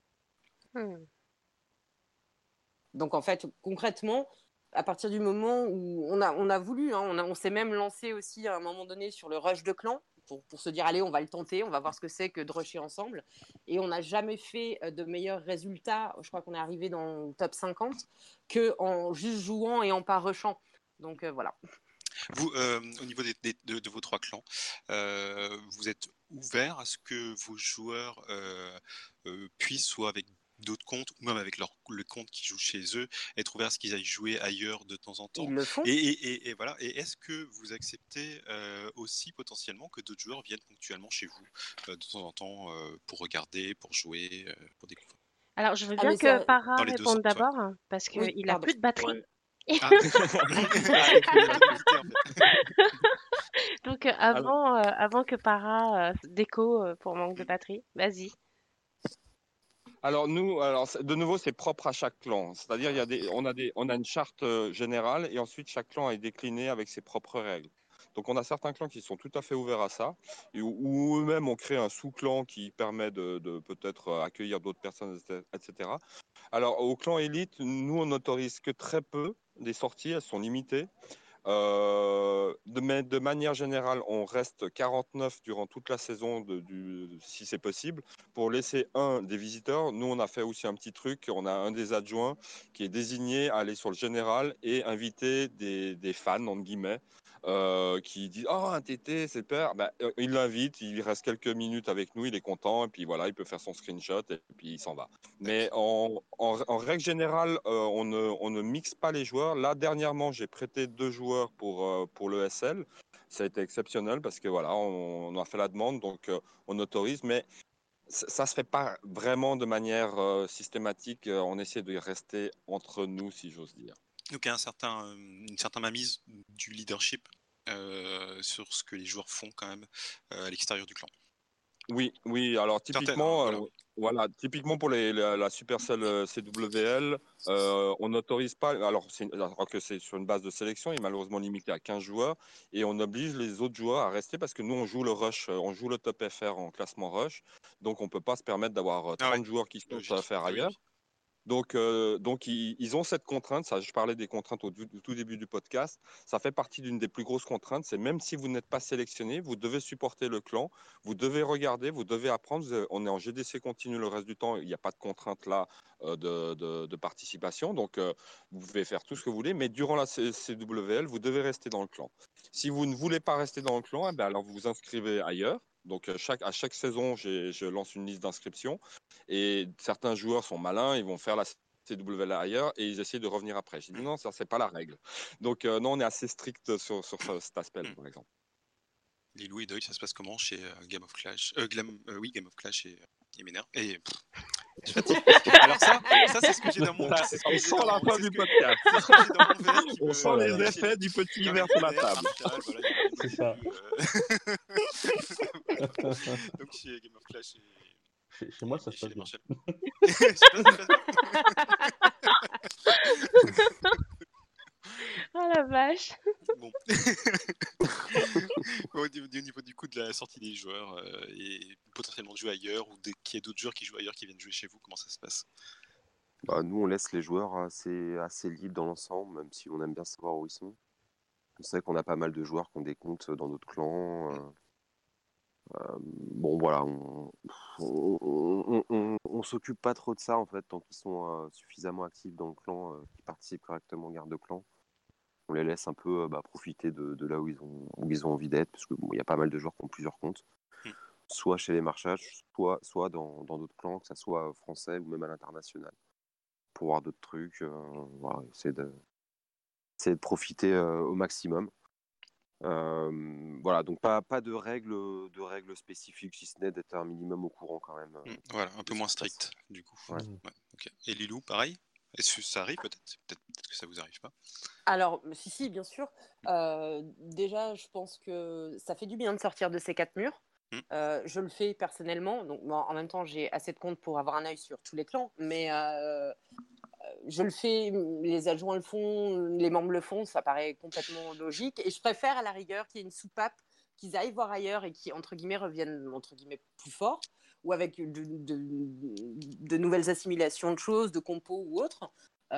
Donc, en fait, concrètement, à partir du moment où on a voulu, hein, on s'est même lancé aussi à un moment donné sur le rush de clan pour se dire, allez, on va le tenter, on va voir ce que c'est que de rusher ensemble. Et on n'a jamais fait de meilleurs résultats, je crois qu'on est arrivé dans le top 50, qu'en juste jouant et en pas rushant. Donc, voilà. Vous, au niveau de vos 3 clans, vous êtes ouvert à ce que vos joueurs puissent, soit avec d'autres comptes, ou même avec le compte qui joue chez eux, être ouvert à ce qu'ils aillent jouer ailleurs de temps en temps. Ils le font. Et voilà. Et est-ce que vous acceptez aussi potentiellement que d'autres joueurs viennent ponctuellement chez vous de temps en temps pour regarder, pour jouer, pour découvrir? Alors, je veux Ah, bien mais que ça... Para Dans les deux réponde sens, ouais. d'abord, hein, parce Oui, qu'il a pardon. plus de batterie. Ouais. Ah, il y a deux invités, en fait. Donc, Alors, avant que Para déco pour manque de batterie, vas-y. De nouveau, c'est propre à chaque clan. C'est-à-dire, on a une charte générale et ensuite chaque clan est décliné avec ses propres règles. Donc, on a certains clans qui sont tout à fait ouverts à ça, ou eux-mêmes ont créé un sous-clan qui permet de peut-être accueillir d'autres personnes, etc. Alors, au clan élite, nous, on n'autorise que très peu des sorties, elles sont limitées. De manière générale, on reste 49 durant toute la saison, si c'est possible, pour laisser un des visiteurs. Nous, on a fait aussi un petit truc. On a un des adjoints qui est désigné à aller sur le général et inviter des fans, entre guillemets, qui disent «Oh, un TT, c'est super». Il l'invite, il reste quelques minutes avec nous, il est content, et puis voilà, il peut faire son screenshot, et puis il s'en va. Mais en règle générale, on ne mixe pas les joueurs. Là, dernièrement, j'ai prêté 2 joueurs pour le SL. Ça a été exceptionnel parce que voilà, on a fait la demande, donc on autorise. Mais ça se fait pas vraiment de manière systématique. On essaie de rester entre nous, si j'ose dire. Donc il y a une certaine mainmise du leadership sur ce que les joueurs font quand même à l'extérieur du clan. Oui. Alors Certaines, typiquement, voilà. voilà, typiquement pour la Supercell CWL, on n'autorise pas. Alors que c'est sur une base de sélection, il est malheureusement limité à 15 joueurs et on oblige les autres joueurs à rester parce que nous on joue le rush, on joue le top FR en classement rush, donc on peut pas se permettre d'avoir Ah ouais, 30 joueurs qui sont logique. faire Oui, ailleurs. oui. Donc ils ont cette contrainte. Ça, je parlais des contraintes au tout début du podcast. Ça fait partie d'une des plus grosses contraintes. C'est même si vous n'êtes pas sélectionné, vous devez supporter le clan, vous devez regarder, vous devez apprendre. On est en GDC continu le reste du temps. Il n'y a pas de contrainte là de participation. Donc vous pouvez faire tout ce que vous voulez. Mais durant la CWL, vous devez rester dans le clan. Si vous ne voulez pas rester dans le clan, eh ben, alors vous vous inscrivez ailleurs. Donc à chaque saison, je lance une liste d'inscription. Et certains joueurs sont malins, ils vont faire la CWL ailleurs et ils essaient de revenir après. J'ai dit non, ça c'est pas la règle. Donc non, on est assez strict sur cet aspect-là, par exemple. Lilou et Doyle, ça se passe comment chez Game of Clash oui, Game of Clash et Ménard. Et je suis fatigué. Alors ça c'est ce que j'ai dans mon. C'est ce que On j'ai sent dans la mon. fin C'est ce du que podcast. c'est ce que j'ai dans mon verre qui On me. sent Oh là les là. effets du petit Non, mais hiver sur la Ménard, table. Marshall, voilà, il y a rien C'est de ça. plus. Donc chez Game of Clash Chez moi, ça et se chez passe les bien. Marshall. Je sais pas, ça se passe bien. Oh la vache. Bon. Au niveau du coup de la sortie des joueurs et potentiellement de jouer ailleurs ou qu'il y ait d'autres joueurs qui jouent ailleurs qui viennent jouer chez vous, comment ça se passe? Bah, nous, on laisse les joueurs assez libres dans l'ensemble, même si on aime bien savoir où ils sont. On sait qu'on a pas mal de joueurs qui ont des comptes dans d'autres clans. Bon, voilà, on s'occupe pas trop de ça, en fait, tant qu'ils sont suffisamment actifs dans le clan, qu'ils participent correctement au garde de clan. On les laisse un peu profiter de là où ils ont envie d'être, parce que bon, y a pas mal de joueurs qui ont plusieurs comptes, Mm. soit chez les marchages, soit dans d'autres clans, que ce soit français ou même à l'international, pour voir d'autres trucs. Voilà, essayer de profiter au maximum. Voilà, donc pas de règles spécifiques, si ce n'est d'être un minimum au courant quand même. Voilà, un de peu ce moins qui se passe. strict du coup. Ouais. Ouais, ok. Et Lilou, pareil? Est-ce que ça arrive peut-être? Peut-être que ça vous arrive pas. Alors, si, bien sûr. Déjà, je pense que ça fait du bien de sortir de ces quatre murs. Mm. Je le fais personnellement. Donc, moi, en même temps, j'ai assez de comptes pour avoir un œil sur tous les clans. Mais je le fais, les adjoints le font, les membres le font. Ça paraît complètement logique. Et je préfère, à la rigueur, qu'il y ait une soupape, qu'ils aillent voir ailleurs et qui, entre guillemets, reviennent, entre guillemets, plus fort. Ou avec de nouvelles assimilations de choses, de compos ou autres.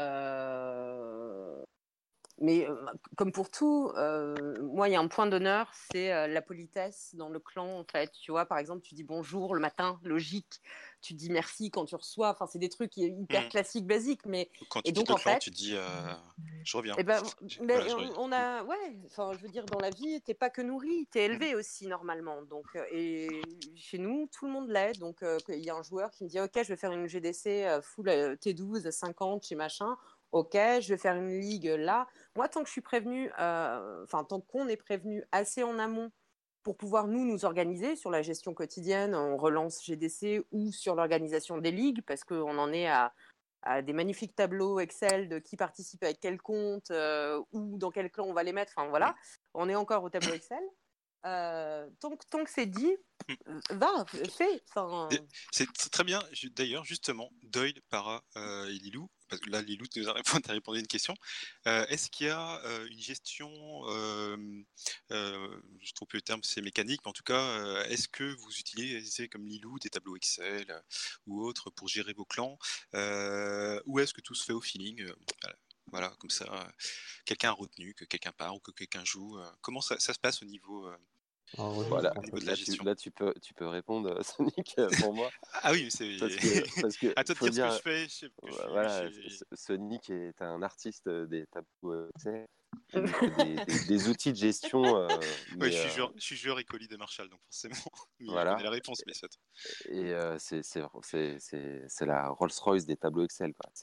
Mais comme pour tout, moi, il y a un point d'honneur, c'est la politesse dans le clan, en fait. Tu vois, par exemple, tu dis bonjour le matin, logique. Tu dis merci quand tu reçois. Enfin, c'est des trucs hyper Mm. classiques, basiques. Quand Et tu quittes donc, le en clan, fait, tu dis je reviens. eh ben, Voilà, je reviens. on a, ouais, enfin, je veux dire, dans la vie, t'es pas que nourri, t'es élevé aussi normalement. Donc, et chez nous, tout le monde l'est. Donc, il y a un joueur qui me dit, ok, je vais faire une GDC full T12 à 50 chez machin. Ok, je vais faire une ligue là. Moi, tant que je suis prévenue, enfin, tant qu'on est prévenu assez en amont pour pouvoir nous organiser sur la gestion quotidienne, on relance GDC ou sur l'organisation des ligues, parce qu'on en est à des magnifiques tableaux Excel de qui participe avec quel compte ou dans quel clan on va les mettre. Enfin voilà, on est encore au tableau Excel. Tant que c'est dit, va, fais. Enfin, C'est très bien. D'ailleurs, justement, Doyle, Para et Lilou, parce que là, Lilou, tu nous as répondu à une question. Est-ce qu'il y a une gestion, je trouve plus le terme, c'est mécanique, mais en tout cas, est-ce que vous utilisez comme Lilou des tableaux Excel ou autres pour gérer vos clans, ou est-ce que tout se fait au feeling voilà, comme ça, quelqu'un a retenu que quelqu'un part ou que quelqu'un joue. Comment ça se passe au niveau Voilà, Enregistre, en au fait. niveau de la gestion? là tu peux répondre, Sonic, pour moi. Ah oui, mais c'est Parce que à toi de faut dire ce que dire, je fais. Je sais que je voilà, suis. Sonic est un artiste des tableaux Excel. Il nous faut des outils de gestion, Ouais, mais je suis joueur écolier de Marshall, donc forcément. Mais je connais voilà. la réponse, mais ça. Et c'est la Rolls-Royce des tableaux Excel, quoi.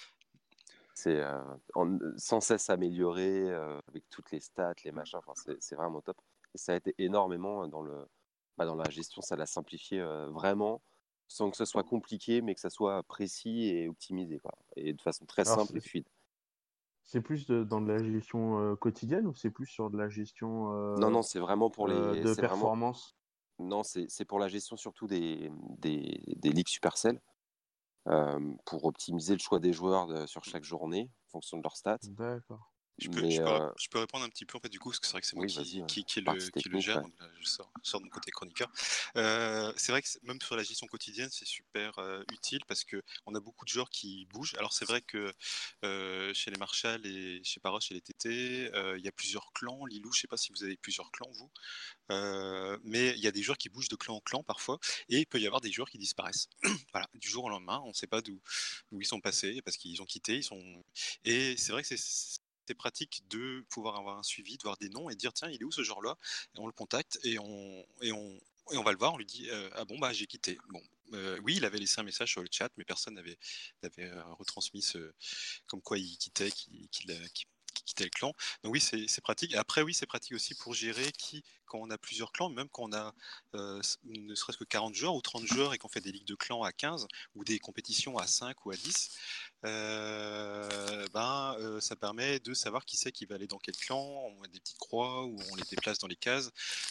Sans cesse amélioré avec toutes les stats, les machins. Enfin, c'est vraiment top. Et ça a été énormément dans la gestion, ça l'a simplifié vraiment, sans que ce soit compliqué, mais que ça soit précis et optimisé, quoi. Et de façon très Alors, simple et fluide. c'est plus dans de la gestion quotidienne ou c'est plus sur de la gestion Non, c'est vraiment de performance? Non, c'est pour la gestion surtout des ligues Supercell, pour optimiser le choix des joueurs sur chaque journée en fonction de leurs stats. D'accord. Mais je peux répondre un petit peu en fait du coup parce que c'est vrai que c'est moi oui, vas-y, ouais. qui Partie le technique, gère, ouais. donc là, je sors de mon côté chroniqueur. C'est vrai que même sur la gestion quotidienne c'est super utile parce que on a beaucoup de joueurs qui bougent. Alors c'est vrai que chez les Marshall et chez Paroche chez les TT il y a plusieurs clans. Lilou, je sais pas si vous avez plusieurs clans vous. Mais il y a des joueurs qui bougent de clan en clan parfois, et il peut y avoir des joueurs qui disparaissent. Voilà, du jour au lendemain, on ne sait pas d'où ils sont passés, parce qu'ils ont quitté, et c'est vrai que c'est pratique de pouvoir avoir un suivi, de voir des noms et de dire tiens, il est où ce joueur-là? Et on le contacte et on va le voir, on lui dit ah bon bah j'ai quitté. Bon, oui, il avait laissé un message sur le chat, mais personne n'avait retransmis comme quoi il quittait, qu'il quittait le clan. Donc oui, c'est pratique. Et après, oui, c'est pratique aussi pour gérer quand on a plusieurs clans, même quand on a ne serait-ce que 40 joueurs ou 30 joueurs et qu'on fait des ligues de clans à 15 ou des compétitions à 5 ou à 10, ça permet de savoir qui c'est qui va aller dans quel clan. On met des petites croix ou on les déplace dans les cases.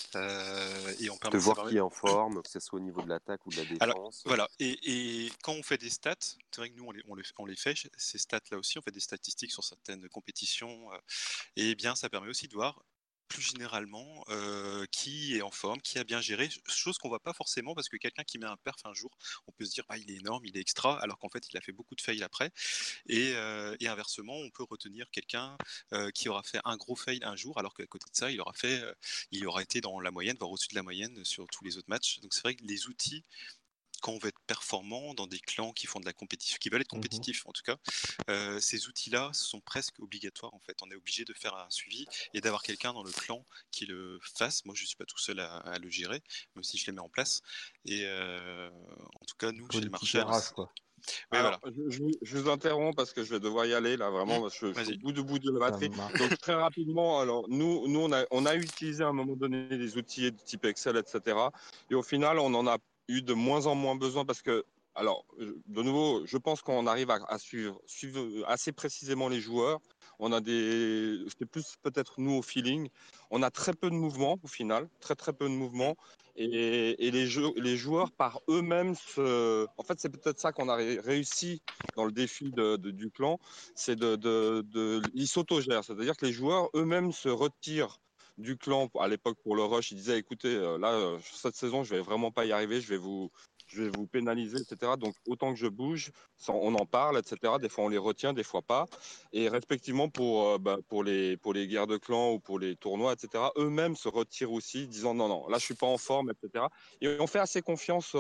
Et De voir permet... qui est en forme, que ce soit au niveau de l'attaque ou de la Alors, défense. voilà, et quand on fait des stats, c'est vrai que nous on les fait, ces stats-là aussi, on fait des statistiques sur certaines compétitions, et bien ça permet aussi de voir plus généralement qui est en forme, qui a bien géré, chose qu'on voit pas forcément parce que quelqu'un qui met un perf un jour, on peut se dire bah, il est énorme, il est extra, alors qu'en fait il a fait beaucoup de fails après, et inversement on peut retenir quelqu'un qui aura fait un gros fail un jour, alors qu'à côté de ça il aura été dans la moyenne, voire au-dessus de la moyenne sur tous les autres matchs. Donc c'est vrai que les outils quand on veut être performant dans des clans qui font de la compétition, qui veulent être compétitifs en tout cas, ces outils-là sont presque obligatoires en fait. On est obligé de faire un suivi et d'avoir quelqu'un dans le clan qui le fasse. Moi, je suis pas tout seul à le gérer, même si je les mets en place. Et en tout cas, nous, chez le Politique Marshall, RH, quoi. oui, Alors, voilà. je vous interromps parce que je vais devoir y aller là, vraiment, parce que je suis au Vas-y. bout de la Ça batterie. marche. Donc, très rapidement, alors, nous on a utilisé à un moment donné des outils de type Excel, etc. Et au final, on en a eu de moins en moins besoin parce que, alors, de nouveau, je pense qu'on arrive à suivre assez précisément les joueurs. C'est plus peut-être nous au feeling. On a très peu de mouvements au final, très peu de mouvements. Et les joueurs par eux-mêmes, en fait, c'est peut-être ça qu'on a réussi dans le défi du clan, c'est ils s'autogèrent, c'est-à-dire que les joueurs eux-mêmes se retirent du clan. À l'époque, pour le rush, ils disaient, écoutez, là, cette saison, je vais vraiment pas y arriver, je vais vous pénaliser, etc. Donc, autant que je bouge, on en parle, etc. Des fois, on les retient, des fois pas. Et respectivement, pour les guerres de clans ou pour les tournois, etc., eux-mêmes se retirent aussi, disant non, non, là, je suis pas en forme, etc. Et on fait assez confiance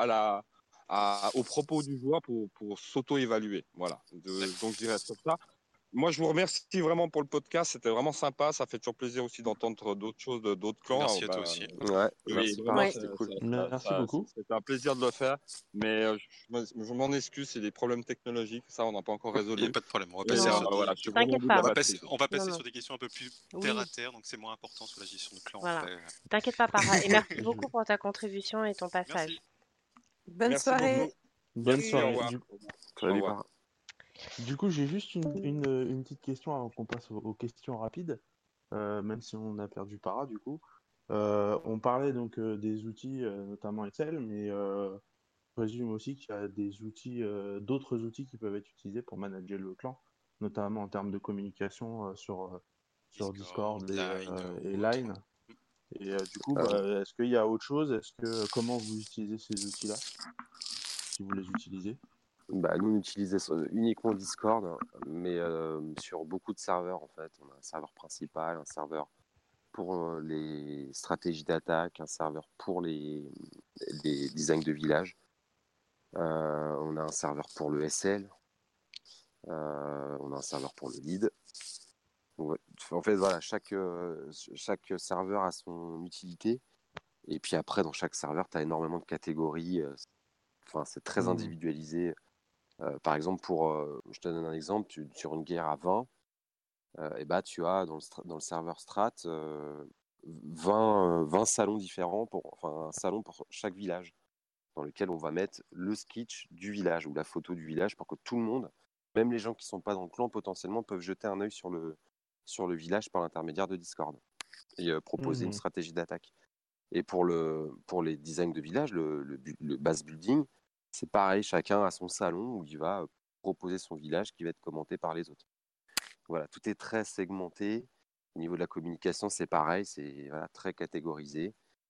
aux propos du joueur pour s'auto-évaluer. Voilà. Donc, je dirais sur ça. Moi, je vous remercie vraiment pour le podcast. C'était vraiment sympa. Ça fait toujours plaisir aussi d'entendre d'autres choses d'autres clans. Merci à toi aussi. Ouais, Oui, merci vraiment, Parage, c'était cool. Merci beaucoup. c'était un plaisir de le faire. Mais je m'en excuse, c'est des problèmes technologiques. Ça, on n'a pas encore Il n'y a résolu. pas de problème. On va Et passer Non, sur voilà, je suis vraiment au t'inquiète bout de la pas. batterie. on va Non, passer non. sur des questions un peu plus terre Oui, à terre, donc c'est moins important sur la gestion de clan voilà. après. T'inquiète pas, Para. Et merci Je- beaucoup pour ta contribution et ton passage. Merci. Bonne Merci soirée. beaucoup. Bonne Merci, au soirée. revoir. Au Salut revoir. Parage. Du coup, j'ai juste une petite question avant qu'on passe aux questions rapides, même si on a perdu Para, du coup. On parlait donc des outils, notamment Excel, mais je présume aussi qu'il y a des outils, d'autres outils qui peuvent être utilisés pour manager le clan, notamment en termes de communication sur Discord Line et ou autre. Line. Et du coup, Euh, est-ce qu'il y a autre chose? Comment vous utilisez ces outils-là, si vous les utilisez? Nous, on utilisait uniquement Discord, mais sur beaucoup de serveurs, en fait. On a un serveur principal, un serveur pour les stratégies d'attaque, un serveur pour les designs de village. On a un serveur pour le SL. On a un serveur pour le lead. Donc, en fait, voilà, chaque serveur a son utilité. Et puis après, dans chaque serveur, tu as énormément de catégories. Enfin, c'est très Mhm. individualisé. Par exemple, je te donne un exemple, sur une guerre à 20, tu as dans le serveur Strat 20 salons différents, un salon pour chaque village, dans lequel on va mettre le sketch du village ou la photo du village pour que tout le monde, même les gens qui ne sont pas dans le clan, potentiellement peuvent jeter un œil sur le village par l'intermédiaire de Discord et proposer une Mhm. stratégie d'attaque. Et pour les designs de village, le base building, c'est pareil, chacun a son salon où il va proposer son village qui va être commenté par les autres. Voilà, tout est très segmenté. Au niveau de la communication, c'est pareil, c'est voilà, très catégorisé.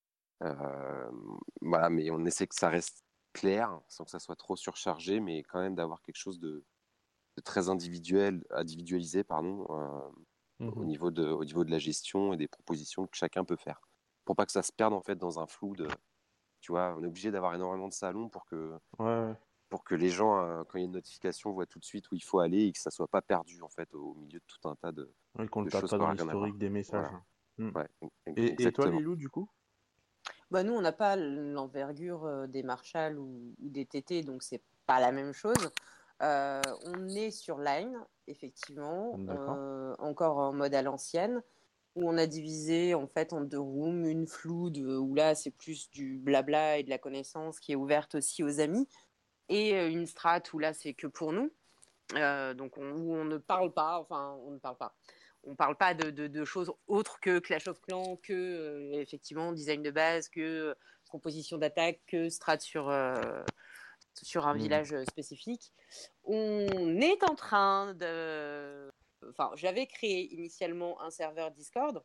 Voilà, mais on essaie que ça reste clair, sans que ça soit trop surchargé, mais quand même d'avoir quelque chose de très individualisé, pardon, au Mhm. niveau de la gestion et des propositions que chacun peut faire. Pour pas que ça se perde en fait dans un flou de, tu vois, on est obligé d'avoir énormément de salons Ouais, pour que les gens, quand il y a une notification, voient tout de suite où il faut aller et que ça soit pas perdu en fait au milieu de tout un tas ouais, qu'on le de tape choses pas qui dans n'ont rien à voir. l'historique des messages. Voilà, Mm. ouais, Et toi, exactement. Lilou, du coup? Bah, nous, on n'a pas l'envergure des Marshall ou des TT, donc c'est pas la même chose. On est sur Line, effectivement, D'accord. encore en mode à l'ancienne, où on a divisé en fait en 2 rooms, une flood où là c'est plus du blabla et de la connaissance qui est ouverte aussi aux amis, et une strat où là c'est que pour nous. Donc où on ne parle pas, enfin on ne parle pas. On ne parle pas de choses autres que Clash of Clans, que effectivement design de base, que composition d'attaque, que strat sur un Mhm. village spécifique. On est en train de... Enfin, j'avais créé initialement un serveur Discord,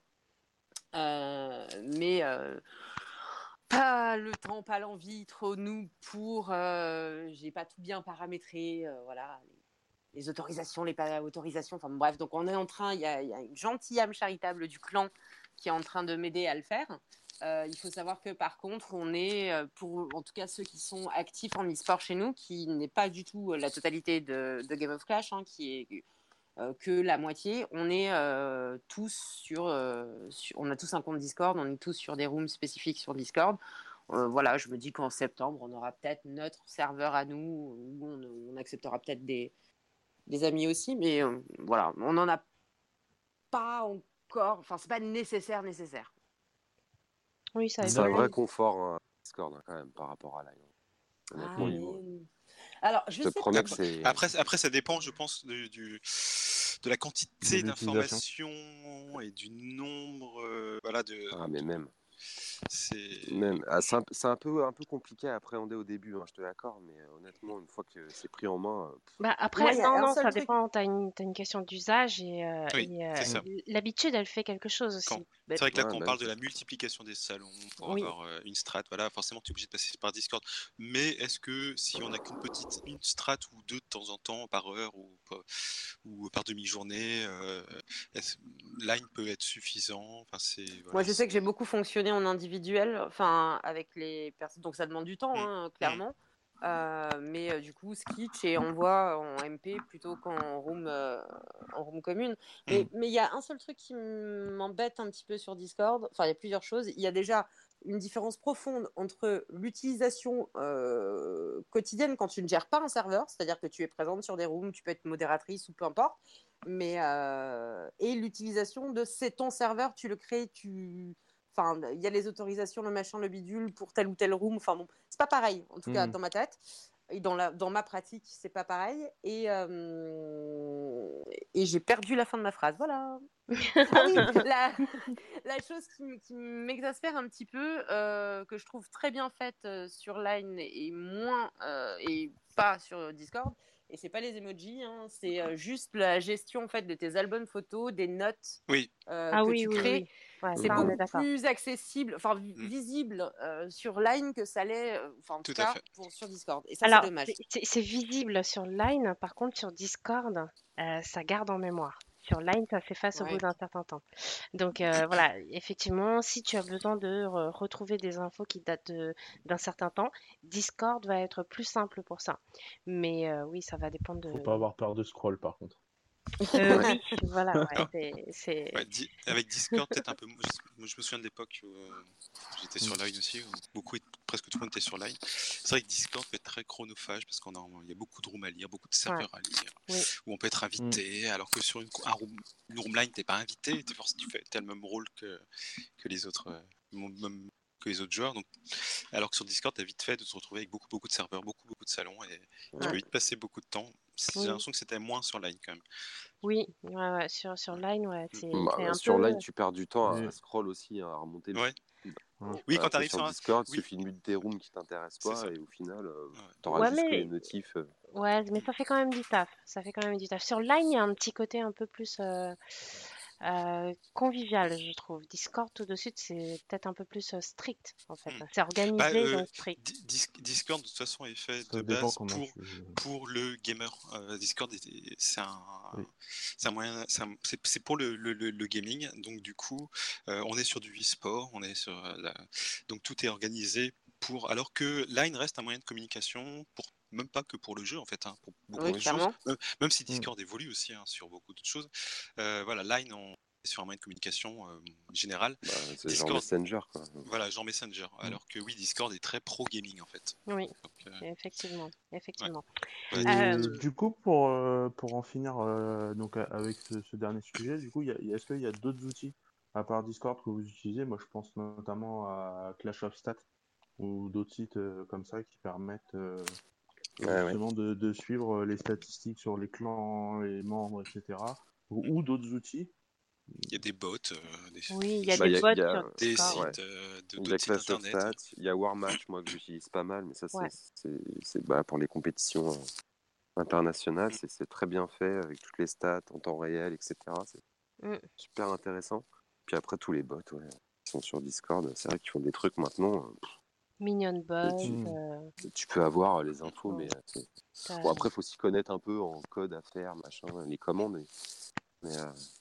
mais pas le temps, pas l'envie, trop nous pour... j'ai pas tout bien paramétré, voilà, les autorisations, les pas autorisations, enfin bref, donc on est en train, il y a une gentille âme charitable du clan qui est en train de m'aider à le faire. Il faut savoir que par contre, on est, pour en tout cas ceux qui sont actifs en e-sport chez nous, qui n'est pas du tout la totalité de Game of Clash, hein, qui est que la moitié, on est tous on a tous un compte Discord, on est tous sur des rooms spécifiques sur Discord. Voilà, je me dis qu'en septembre, on aura peut-être notre serveur à nous, où on acceptera peut-être des amis aussi, mais voilà, on n'en a pas encore, enfin, c'est pas nécessaire. Oui, ça C'est un évolue. vrai confort, hein, Discord, hein, quand même, par rapport à Line. Honnêtement, Ah, Mm. mais... Alors, je je te sais promets pas. que c'est. Après, ça dépend, je pense, de la De quantité l'utilisation. d'informations et du nombre, voilà, Ah, mais même. c'est C'est un peu compliqué à appréhender au début, hein, je te l'accorde, mais honnêtement, une fois que c'est pris en main, Bah Moi, après, il y a non, un non, seul ça truc. dépend. T'as une question d'usage oui, c'est ça. l'habitude, elle fait quelque chose Quand... aussi. C'est vrai que là, ouais, quand on bah parle oui, de la multiplication des salons pour Oui. avoir une strat, voilà, forcément, tu es obligé de passer par Discord. Mais est-ce que si on n'a une strat ou deux de temps en temps, par heure ou par demi-journée, est-ce- Line peut être suffisant. Enfin, Moi, voilà, je sais que j'ai beaucoup fonctionné en individuel, enfin, avec les personnes. Donc, ça demande du temps, Mm, hein, mm, clairement. Mais du coup, skitch et envoie en MP plutôt qu'en en room commune. mm, Mais il y a un seul truc qui m'embête un petit peu sur Discord. Enfin, il y a plusieurs choses. Il y a déjà une différence profonde entre l'utilisation quotidienne quand tu ne gères pas un serveur, c'est-à-dire que tu es présente sur des rooms, tu peux être modératrice ou peu importe, mais et l'utilisation de c'est ton serveur, tu le crées, enfin il y a les autorisations, le machin, le bidule pour tel ou tel room, enfin bon, c'est pas pareil en tout cas Mhm. dans ma tête et dans ma pratique c'est pas pareil et j'ai perdu la fin de ma phrase, voilà. Ah oui, la chose qui m'exaspère un petit peu, que je trouve très bien faite sur Line et moins et pas sur Discord, et c'est pas les emojis, hein, c'est juste la gestion en fait de tes albums photos, des notes oui, Ah que oui, tu oui, crées. oui. Ouais, C'est ça, on Mhm. est beaucoup d'accord. plus accessible, enfin mm, visible sur Line que ça l'est, enfin en tout tout à cas fait. sur Discord. Et ça c'est Alors, dommage. c'est visible sur Line, par contre, sur Discord, ça garde en mémoire. Sur Line, ça s'efface au bout Ouais. d'un certain temps. Donc voilà, effectivement, si tu as besoin de retrouver des infos qui datent d'un certain temps, Discord va être plus simple pour ça. Mais oui, ça va dépendre Faut pas de... avoir peur de scroll, par contre. Ouais. Oui, voilà, ouais, Alors, ouais, avec Discord, peut-être un peu. Moi, je me souviens de l'époque où j'étais sur Line aussi, où presque tout le monde était sur Line. C'est vrai que Discord peut être très chronophage parce il y a beaucoup de rooms à lire, beaucoup de ouais, serveurs à lire, oui, où on peut être Mhm. invité, alors que sur une room Line, t'es pas invité, tu fais le même rôle que les autres, même que les autres joueurs. Donc, alors que sur Discord, t'as vite fait de te retrouver avec beaucoup de serveurs, beaucoup de salons, et tu ouais, peux vite passer beaucoup de temps. J'ai oui, l'impression que c'était moins sur Line quand même. oui, ouais, sur Line, ouais, Mm. c'est un Sur peu... Line, tu perds du temps à Mais scroll aussi, hein, à remonter Ouais. Oui, quand Après, t'arrives sur sur un... Discord, il Oui, suffit de mute tes rooms qui t'intéressent c'est ça. pas et au final, Ouais. t'auras Ouais, juste que les mais notifs. ouais, mais ça fait quand même du taf. Ça fait quand même du taf. Sur Line, il y a un petit côté un peu plus convivial, je trouve. Discord, tout de suite, c'est peut-être un peu plus strict, en fait. Hmm. C'est Bah, organisé, donc strict. Discord, de toute façon, est fait Ça de dépend base comment tu. pour le gamer. Discord, Oui. c'est un moyen, c'est pour le gaming. Donc, du coup, on est sur du e-sport, on est sur donc tout est organisé pour. Alors que Line reste un moyen de communication pour. Même pas que pour le jeu en fait, hein, pour beaucoup Oui, de choses. clairement. Même si Mm. Discord évolue aussi hein, sur beaucoup d'autres choses. Voilà, Line on est sur un moyen de communication général. Bah, c'est genre Discord, Messenger, quoi. voilà, genre Messenger. Mm. Alors que oui, Discord est très pro gaming en fait. Oui, Donc, effectivement, ouais. effectivement. Et Euh, du coup, pour en finir donc, avec ce dernier sujet, du coup, est-ce qu'il y a d'autres outils à part Discord que vous utilisez? Moi, je pense notamment à Clash of Stats ou d'autres sites comme ça qui permettent Ouais. justement de suivre les statistiques sur les clans, les membres, etc. Ou d'autres outils. Il y a des bots, oui, il y a Bah, des bots il y sur a, des Discord. ouais. sites, Il y a d'autres sites Clash of internet. Stats, il y a Warmatch, moi, que j'utilise pas mal, mais ça, Ouais. c'est pour les compétitions internationales. Mm. C'est très bien fait, avec toutes les stats en temps réel, etc. C'est Mm. super intéressant. Puis après, tous les bots, ouais, qui sont sur Discord, c'est vrai qu'ils font des trucs maintenant. Minion bot. Tu, Mm. tu peux avoir les infos, Ouais, mais t'as- bon, après, il faut s'y connaître un peu en code à faire, machin, les commandes, mais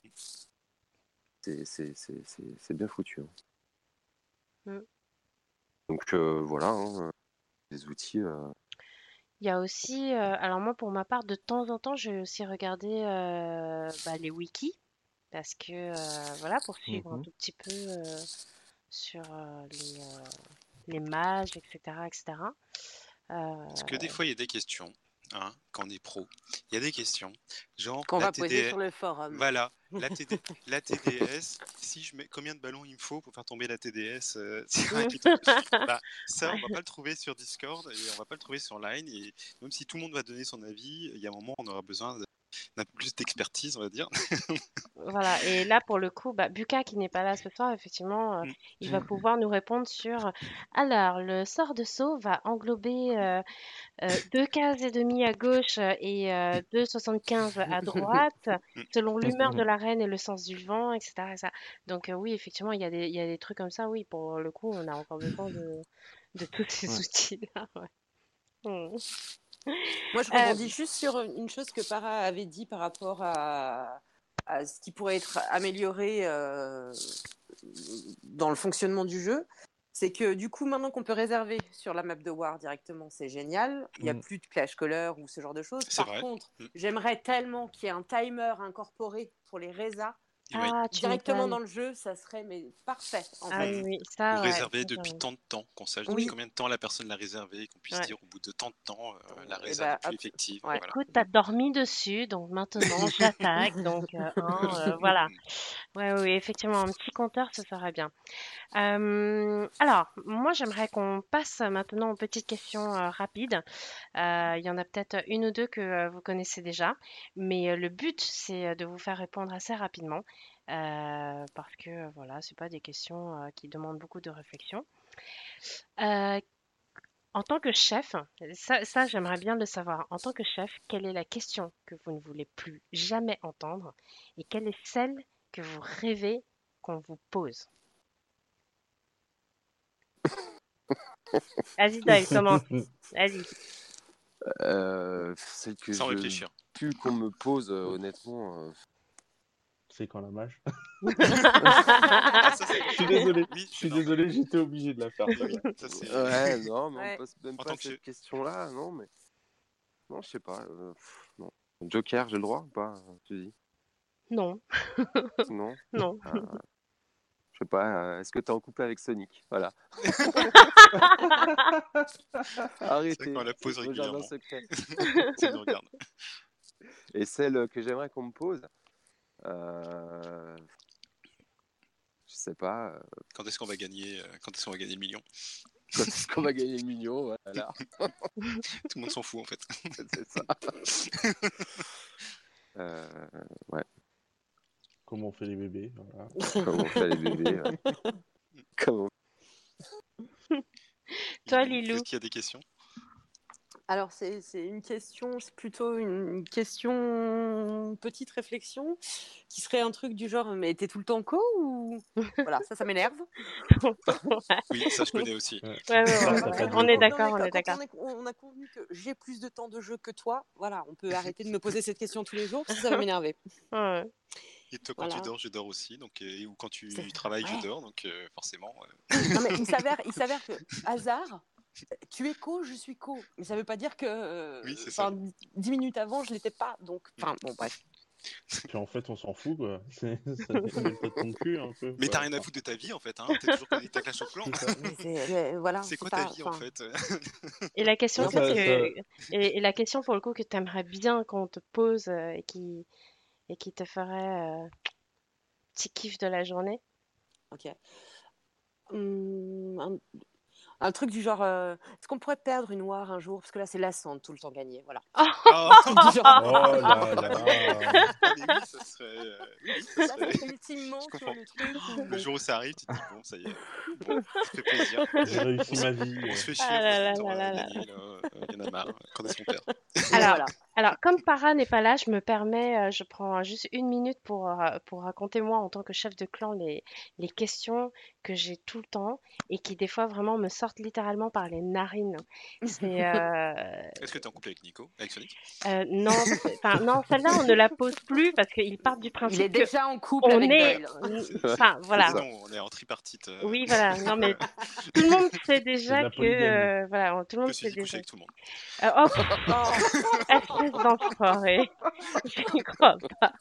c'est bien foutu, hein. Mm. Donc voilà, hein, les outils. Il y a aussi, alors moi pour ma part, de temps en temps, je vais aussi regarder les wikis parce que voilà, pour suivre un Mhm. tout petit peu sur les mages, etc., etc. Parce que des fois, il y a des questions, hein, quand on est pro. Il y a des questions, genre Qu'on la va poser TDS. sur le forum. Voilà, la TDS, si je mets combien de ballons il me faut pour faire tomber la TDS sur un client. Bah, ça, on va pas le trouver sur Discord et on va pas le trouver sur Line. Et même si tout le monde va donner son avis, il y a un moment, on aura besoin d'un peu plus d'expertise, on va dire. Voilà, et là pour le coup, Buka qui n'est pas là ce soir, effectivement, Mm. il va pouvoir nous répondre sur alors le sort de saut va englober 2 cases et demie à gauche et 2,75 à droite, Mm. selon l'humeur de la reine et le sens du vent, etc. etc. Donc oui, effectivement, il y a des trucs comme ça, oui, pour le coup, on a encore besoin de tous ces Ouais. outils-là. Ouais. Mm. Moi, je Euh, rebondis juste sur une chose que Para avait dit par rapport à ce qui pourrait être amélioré dans le fonctionnement du jeu. C'est que du coup, maintenant qu'on peut réserver sur la map de War directement, c'est génial. Il n'y a Mm. plus de clash caller ou ce genre de choses. C'est Par vrai. contre, Mm. j'aimerais tellement qu'il y ait un timer incorporé pour les résas Oui. ah, tu directement m'étonnes. dans le jeu. Ça serait mais parfait en Ah fait. oui, Mm. oui, Ou ça, ouais, réservé ça, depuis j'avoue. tant de temps, qu'on sache depuis Oui, combien de temps la personne l'a réservé, qu'on puisse Ouais. dire au bout de tant de temps, la et réserve n'est ben, plus effective. ouais. Voilà. Écoute, t'as dormi dessus, donc maintenant j'attaque, donc voilà. Ouais, oui, effectivement, un petit compteur, ça serait bien. Alors, moi, j'aimerais qu'on passe maintenant aux petites questions rapides. Il y en a peut-être une ou deux que vous connaissez déjà, mais le but, c'est de vous faire répondre assez rapidement, parce que voilà, c'est pas des questions qui demandent beaucoup de réflexion. Euh, En tant que chef, ça j'aimerais bien le savoir. En tant que chef, quelle est la question que vous ne voulez plus jamais entendre et quelle est celle que vous rêvez qu'on vous pose? Vas-y, Doyle, commence. Vas-y. Celle que Sans je veux réfléchir. plus qu'on me pose, honnêtement. C'est quand la mage. Ah, ça, c'est Je suis normal. désolé. Oui, Je c'est suis normal. désolé, j'étais obligé de la faire. Oui, oui, celle-là. ça c'est. Ouais, non, mais on me Ouais. pose même En pas tant que cette question-là, non, mais non, je sais pas. Non. Joker, j'ai le droit ou pas? Tu dis? Non, Non? non. Je sais pas. Est-ce que t'es en couple avec Sonic? Voilà. C'est vrai Arrêtez, qu'on la c'est pose vos jardins régulièrement. secrets. Ça nous regarde. Et celle que j'aimerais qu'on me pose, je sais pas. Quand est-ce qu'on va gagner quand est-ce qu'on va gagner le million? Quand est-ce qu'on va gagner le million? Voilà, Tout le monde s'en fout en fait. c'est ça. Euh, ouais, Comment on fait les bébés, voilà. comment on fait les bébés, ouais. Comment... Toi, Lilou, Lilou? est-ce qu'il y a des questions? Alors, c'est une question, c'est plutôt une question, petite réflexion, qui serait un truc du genre, mais t'es tout le temps co ou... Voilà, ça m'énerve. Oui, ça je connais aussi. Ouais. Ouais, ouais, ouais, T'as ouais, pas ouais. de On jeu, est quoi. d'accord, on est d'accord. On a convenu que j'ai plus de temps de jeu que toi, voilà, on peut arrêter de me poser cette question tous les jours, parce que ça va m'énerver. Ouais. Et toi, quand tu Voilà. dors, je dors aussi. Donc, ou quand tu C'est- travailles, je Ouais. dors. Donc, forcément. Non, mais il s'avère que, hasard, tu es co, je suis co. Mais ça veut pas dire que, Oui, c'est ça. 10 minutes avant, je l'étais pas. Donc, enfin, bon, bref. Puis en fait, on s'en fout, quoi. Ça mêle pas de ton cul, un peu. Mais quoi. t'as rien à foutre de ta vie, en fait. Hein. T'es toujours connecté à Clash of Clans. C'est ça. Mais voilà, C'est c'est quoi ta pas. vie, en Enfin, fait? Et la question mais en Ça, fait, ça, et la question pour le coup que tu aimerais bien qu'on te pose et qui te ferait petit kiff de la journée. ok. Un, un truc du genre, est-ce qu'on pourrait perdre une War un jour? Parce que là, c'est lassant de tout le temps gagner. Voilà. Oh, Un truc du genre. Oh là ah, là. mais oui, ça serait. Oui, ça Là, serait. c'est ultimement, Je tu vois, comprends. le truc où, Le bon. jour où ça arrive, tu te dis, bon, ça y est. Bon, ça fait plaisir. J'ai On réussi se, ma vie. on se fait chier Ah à là passer là le temps là à là là. gagner. Là. Il y en a marre. Quand est-ce qu'on perd? Alors, Voilà. alors, comme Para n'est pas là, je me permets, je prends juste une minute pour raconter moi en tant que chef de clan les questions que j'ai tout le temps et qui des fois vraiment me sortent littéralement par les narines. C'est Est-ce que t'es en couple avec Nico? Avec Sonic? non, enfin non, celle-là on ne la pose plus parce qu'ils partent du Il est principe que déjà en couple on avec est, Doyle. enfin C'est voilà, ça. Non, on est en tripartite. oui voilà, non mais tout le monde sait C'est de déjà la que polygamie. voilà, tout le Je monde me suis sait dit coucher déjà. avec tout le monde. Oh, espèce d'enfoiré, j'y crois pas.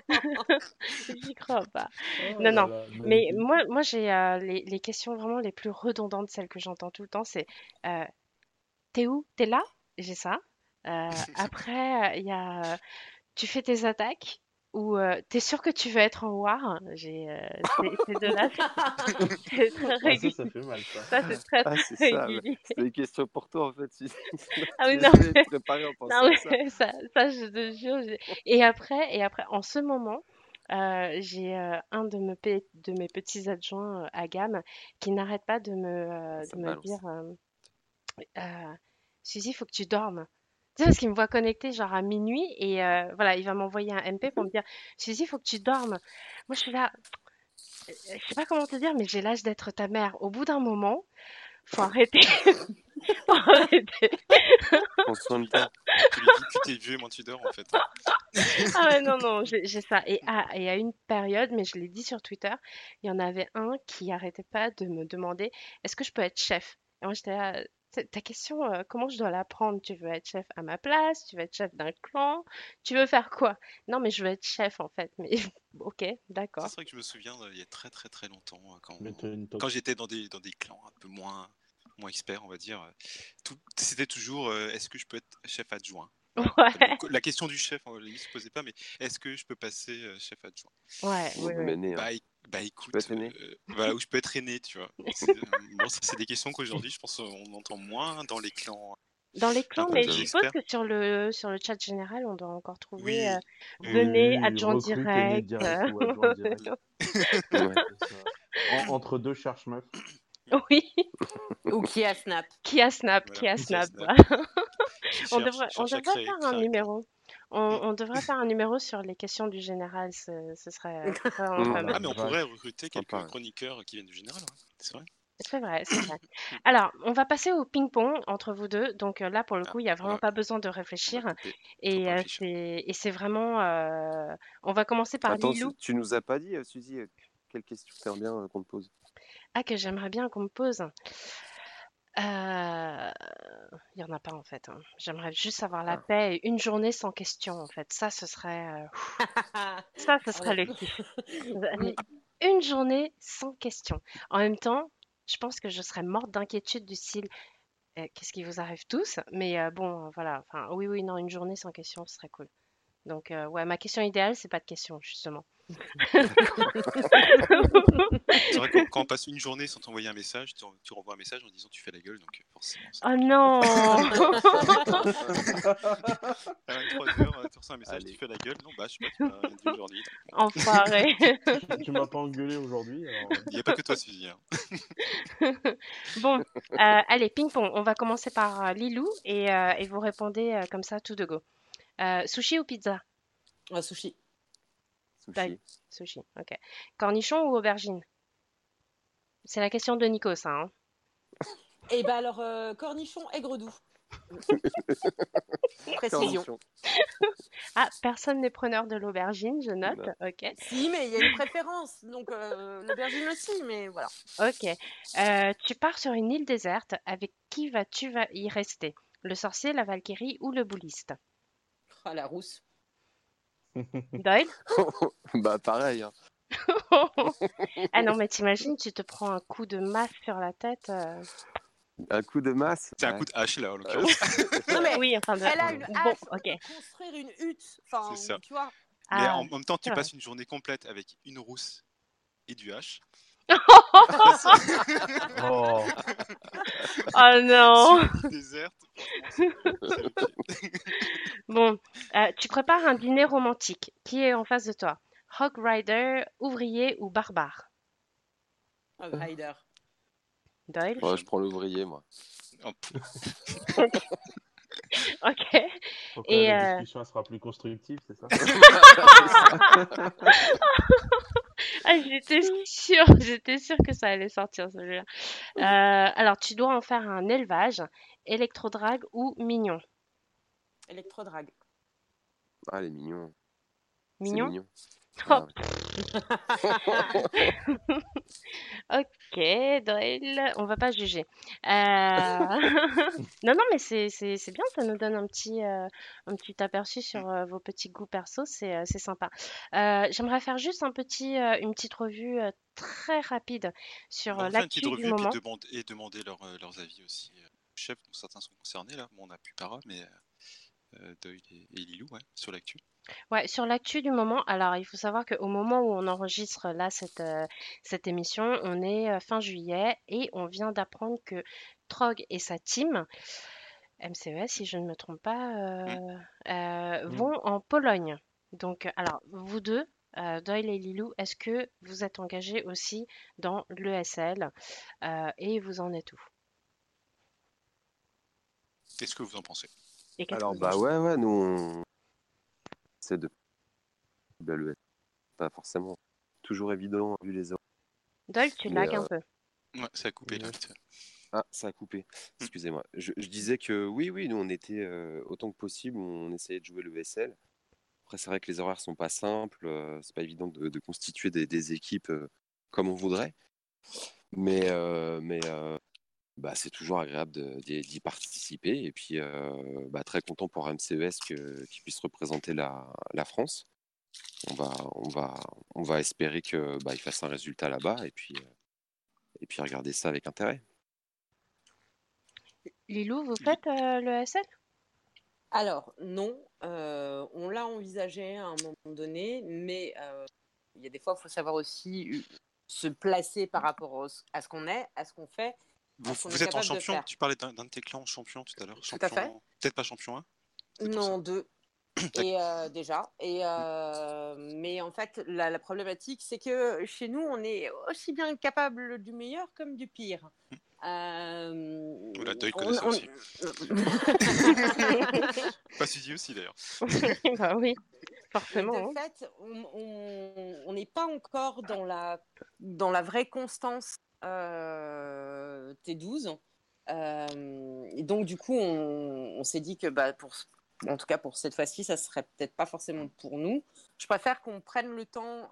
J'y crois pas. Oh Non, là non. là, Mais magnifique. moi j'ai les questions vraiment les plus redondantes, celles que j'entends tout le temps, c'est euh, t'es où? T'es là? J'ai ça. Après, il y a tu fais tes attaques ou t'es sûr que tu veux être en war? J'ai ces deux-là, c'est très Ah, ça régulier. fait mal, ça. Ça, c'est très, Ah, très c'est ça. régulier. C'était une question pour toi, en fait. Ah Tu oui, non, essayais de mais, te préparer en non, pensant à ça. mais ça, je te jure. Et après, en ce moment, j'ai un de mes petits adjoints à gamme qui n'arrête pas Ça de me dire balance. Suzy, il faut que tu dormes. Tu sais, parce qu'il me voit connecter genre à minuit et voilà, il va m'envoyer un MP pour me dire Suzy, il faut que tu dormes. Moi, je suis là, je sais pas comment te dire, mais j'ai l'âge d'être ta mère. Au bout d'un moment, faut arrêter. Faut arrêter. Prends soin de toi. Tu lui dis plus t'es vieux, moins tu dors, en fait. Ah ouais, non, non, j'ai ça. Et à une période, mais je l'ai dit sur Twitter, il y en avait un qui arrêtait pas de me demander est-ce que je peux être chef? Et moi, j'étais là, ta question, comment je dois la prendre? Tu veux être chef à ma place? Tu veux être chef d'un clan? Tu veux faire quoi? Non, mais je veux être chef en fait. Mais ok, Ça, d'accord. c'est vrai que je me souviens il y a très très très longtemps, Mais t'as une quand top. j'étais dans des clans un peu moins experts, on va dire. C'était toujours est-ce que je peux être chef adjoint? Voilà. Ouais, La question du chef, ne se posait pas, mais est-ce que je peux passer chef adjoint? ouais, Ou oui, oui. même aîné, hein. Bah, bah Tu peux écoute, être aîné. voilà, où je peux être aîné, tu vois. Bon, ça, c'est des questions qu'aujourd'hui, je pense, on entend moins dans les clans Dans les un clans, peu Ah, mais je plus j'avoue. suppose experts. que sur le chat général, on doit encore trouver Oui, venez, Oui, adjoint recrute aîné direct. direct ou adjoint direct. Ouais. C'est ça. Entre deux cherche-meufs. Oui, Ou qui a Snap. qui a Snap, voilà, qui a qui a Snap. Snap, Voilà. qui On cherche à devrait créer, faire un créer un clan. numéro. Mm. On devrait faire un numéro sur les questions du général. Ce serait vraiment Mm. pas Oh la Ah, mal. mais on pourrait vache. recruter quelques Sympa. Ouais. chroniqueurs qui viennent du général, ouais. C'est vrai. C'est vrai, c'est vrai. Mm. Alors, on va passer au ping-pong entre vous deux. Donc là, pour le Ah, coup, il n'y a vraiment pas besoin de on va réfléchir. couper. Faut pas réfléchir. Et c'est vraiment... On va commencer par Attends, Lilou. tu nous as pas dit, Suzy, quelle question t'aimerais bien qu'on te pose? Ah, que j'aimerais bien qu'on me pose. Il y en a pas en fait, hein. J'aimerais juste avoir la Ah. paix et une journée sans questions en fait. Ça, ce serait... ça, ce serait Pardon. le kiff. Mais une journée sans questions. En même temps, je pense que je serais morte d'inquiétude du style qu'est-ce qui vous arrive tous? Mais bon, voilà. Enfin, oui, oui, non, une journée sans questions, ce serait cool. Donc, ouais, ma question idéale, c'est pas de questions, justement. C'est vrai que quand on passe une journée sans t'envoyer un message, tu renvoies un message en disant tu fais la gueule, donc forcément. Oh non! À 23h, tu reçois un message, Allez. tu fais la gueule. Non, bah, je sais pas, tu m'as rien dit aujourd'hui. Enfoiré. Tu m'as pas engueulé aujourd'hui, alors. Il n'y a pas que toi, Suzy. Hein. Bon, allez, ping-pong. On va commencer par Lilou et vous répondez comme ça, tout de go. Sushi ou pizza? Sushi. Sushi. Sushi, ok. Cornichon ou aubergine? C'est la question de Nico, ça. Hein. Et bah alors, cornichon aigre doux. Précision. Cornichon. Ah, personne n'est preneur de l'aubergine, je note. Non. Ok, Si, mais il y a une préférence. Donc, l'aubergine aussi, mais voilà. ok. Tu pars sur une île déserte. Avec qui vas-tu y rester? Le sorcier, la valkyrie ou le bouliste? Ah, la rousse. Doyle? Bah pareil. Hein. Ah non, mais t'imagines, tu te prends un coup de masse sur la tête. Un coup de masse. C'est un Ouais. coup de hache, là, en l'occurrence. Non, mais Oui, enfin, elle a une bon, hache ok. pour construire une hutte. Enfin, C'est ça. tu vois. Mais Ah, en même temps, tu c'est vrai. passes une journée complète avec une rousse et du hache. Oh, Oh non! Sur l'île déserte, franchement, c'est ok. Bon, tu prépares un dîner romantique. Qui est en face de toi? Hog Rider, ouvrier ou barbare? Hog Rider. Doyle? Ouais, je prends l'ouvrier, moi. Oh, pff, Ok. donc là, Et la discussion elle sera plus constructive, c'est ça? ah, j'étais sûre que ça allait sortir celui-là. Alors, tu dois en faire un élevage, électrodrague ou mignon? Électrodrague. Ah, les mignons. C'est Mignon? mignon. Oh, Ah, ouais. ok, Doyle, on va pas juger. Non, non, mais c'est bien, ça nous donne un petit aperçu sur vos petits goûts perso, c'est sympa. J'aimerais faire juste une petite revue très rapide sur on va faire une petite l'actu du revue puis moment. demander leurs avis aussi aux chefs, dont certains sont concernés là. Bon, on n'a plus Para, mais Doyle et Lilou, ouais, sur l'actu. Ouais, sur l'actu du moment, alors il faut savoir qu'au moment où on enregistre là cette émission, on est fin juillet et on vient d'apprendre que Trog et sa team, MCES si je ne me trompe pas, vont en Pologne. Donc, alors vous deux, Doyle et Lilou, est-ce que vous êtes engagés aussi dans l'ESL et vous en êtes où? Qu'est-ce que vous en pensez? Et qu'est-ce que Alors, vous en bah pensez? ouais, nous, on essaie de. Bah, le pas forcément toujours évident vu les heures. Doyle, tu Mais lags un peu. Ouais, ça a coupé là. Ouais. Vite fait. ah, ça a coupé. Excusez-moi. Je disais que oui, nous on était autant que possible, on essayait de jouer le VSL. Après, c'est vrai que les horaires sont pas simples, c'est pas évident de constituer des équipes comme on voudrait. Mais bah, c'est toujours agréable d'y participer. Et puis, bah, très content pour MCES qu'ils puissent représenter la France. On va espérer que bah, ils fassent un résultat là-bas et puis regarder ça avec intérêt. Lilou, vous faites l'ESL? Alors, non, on l'a envisagé à un moment donné, mais il y a des fois, il faut savoir aussi se placer par rapport à ce qu'on est, à ce qu'on fait, à ce qu'on est Vous êtes en capable de champion? faire. Tu parlais d'un de tes clans champion tout à l'heure. Tout à fait. Peut-être pas champion 1? C'est pour ça. Non, 2. Et déjà. Mais en fait, la problématique, c'est que chez nous, on est aussi bien capable du meilleur comme du pire. Oula, Doyle connaît ça aussi. Pas Suzy aussi d'ailleurs. Bah oui, Et forcément. de Hein. fait, on n'est pas encore dans la vraie constance T12. Et donc, du coup, on s'est dit que, bah, en tout cas pour cette fois-ci, ça serait peut-être pas forcément pour nous. Je préfère qu'on prenne le temps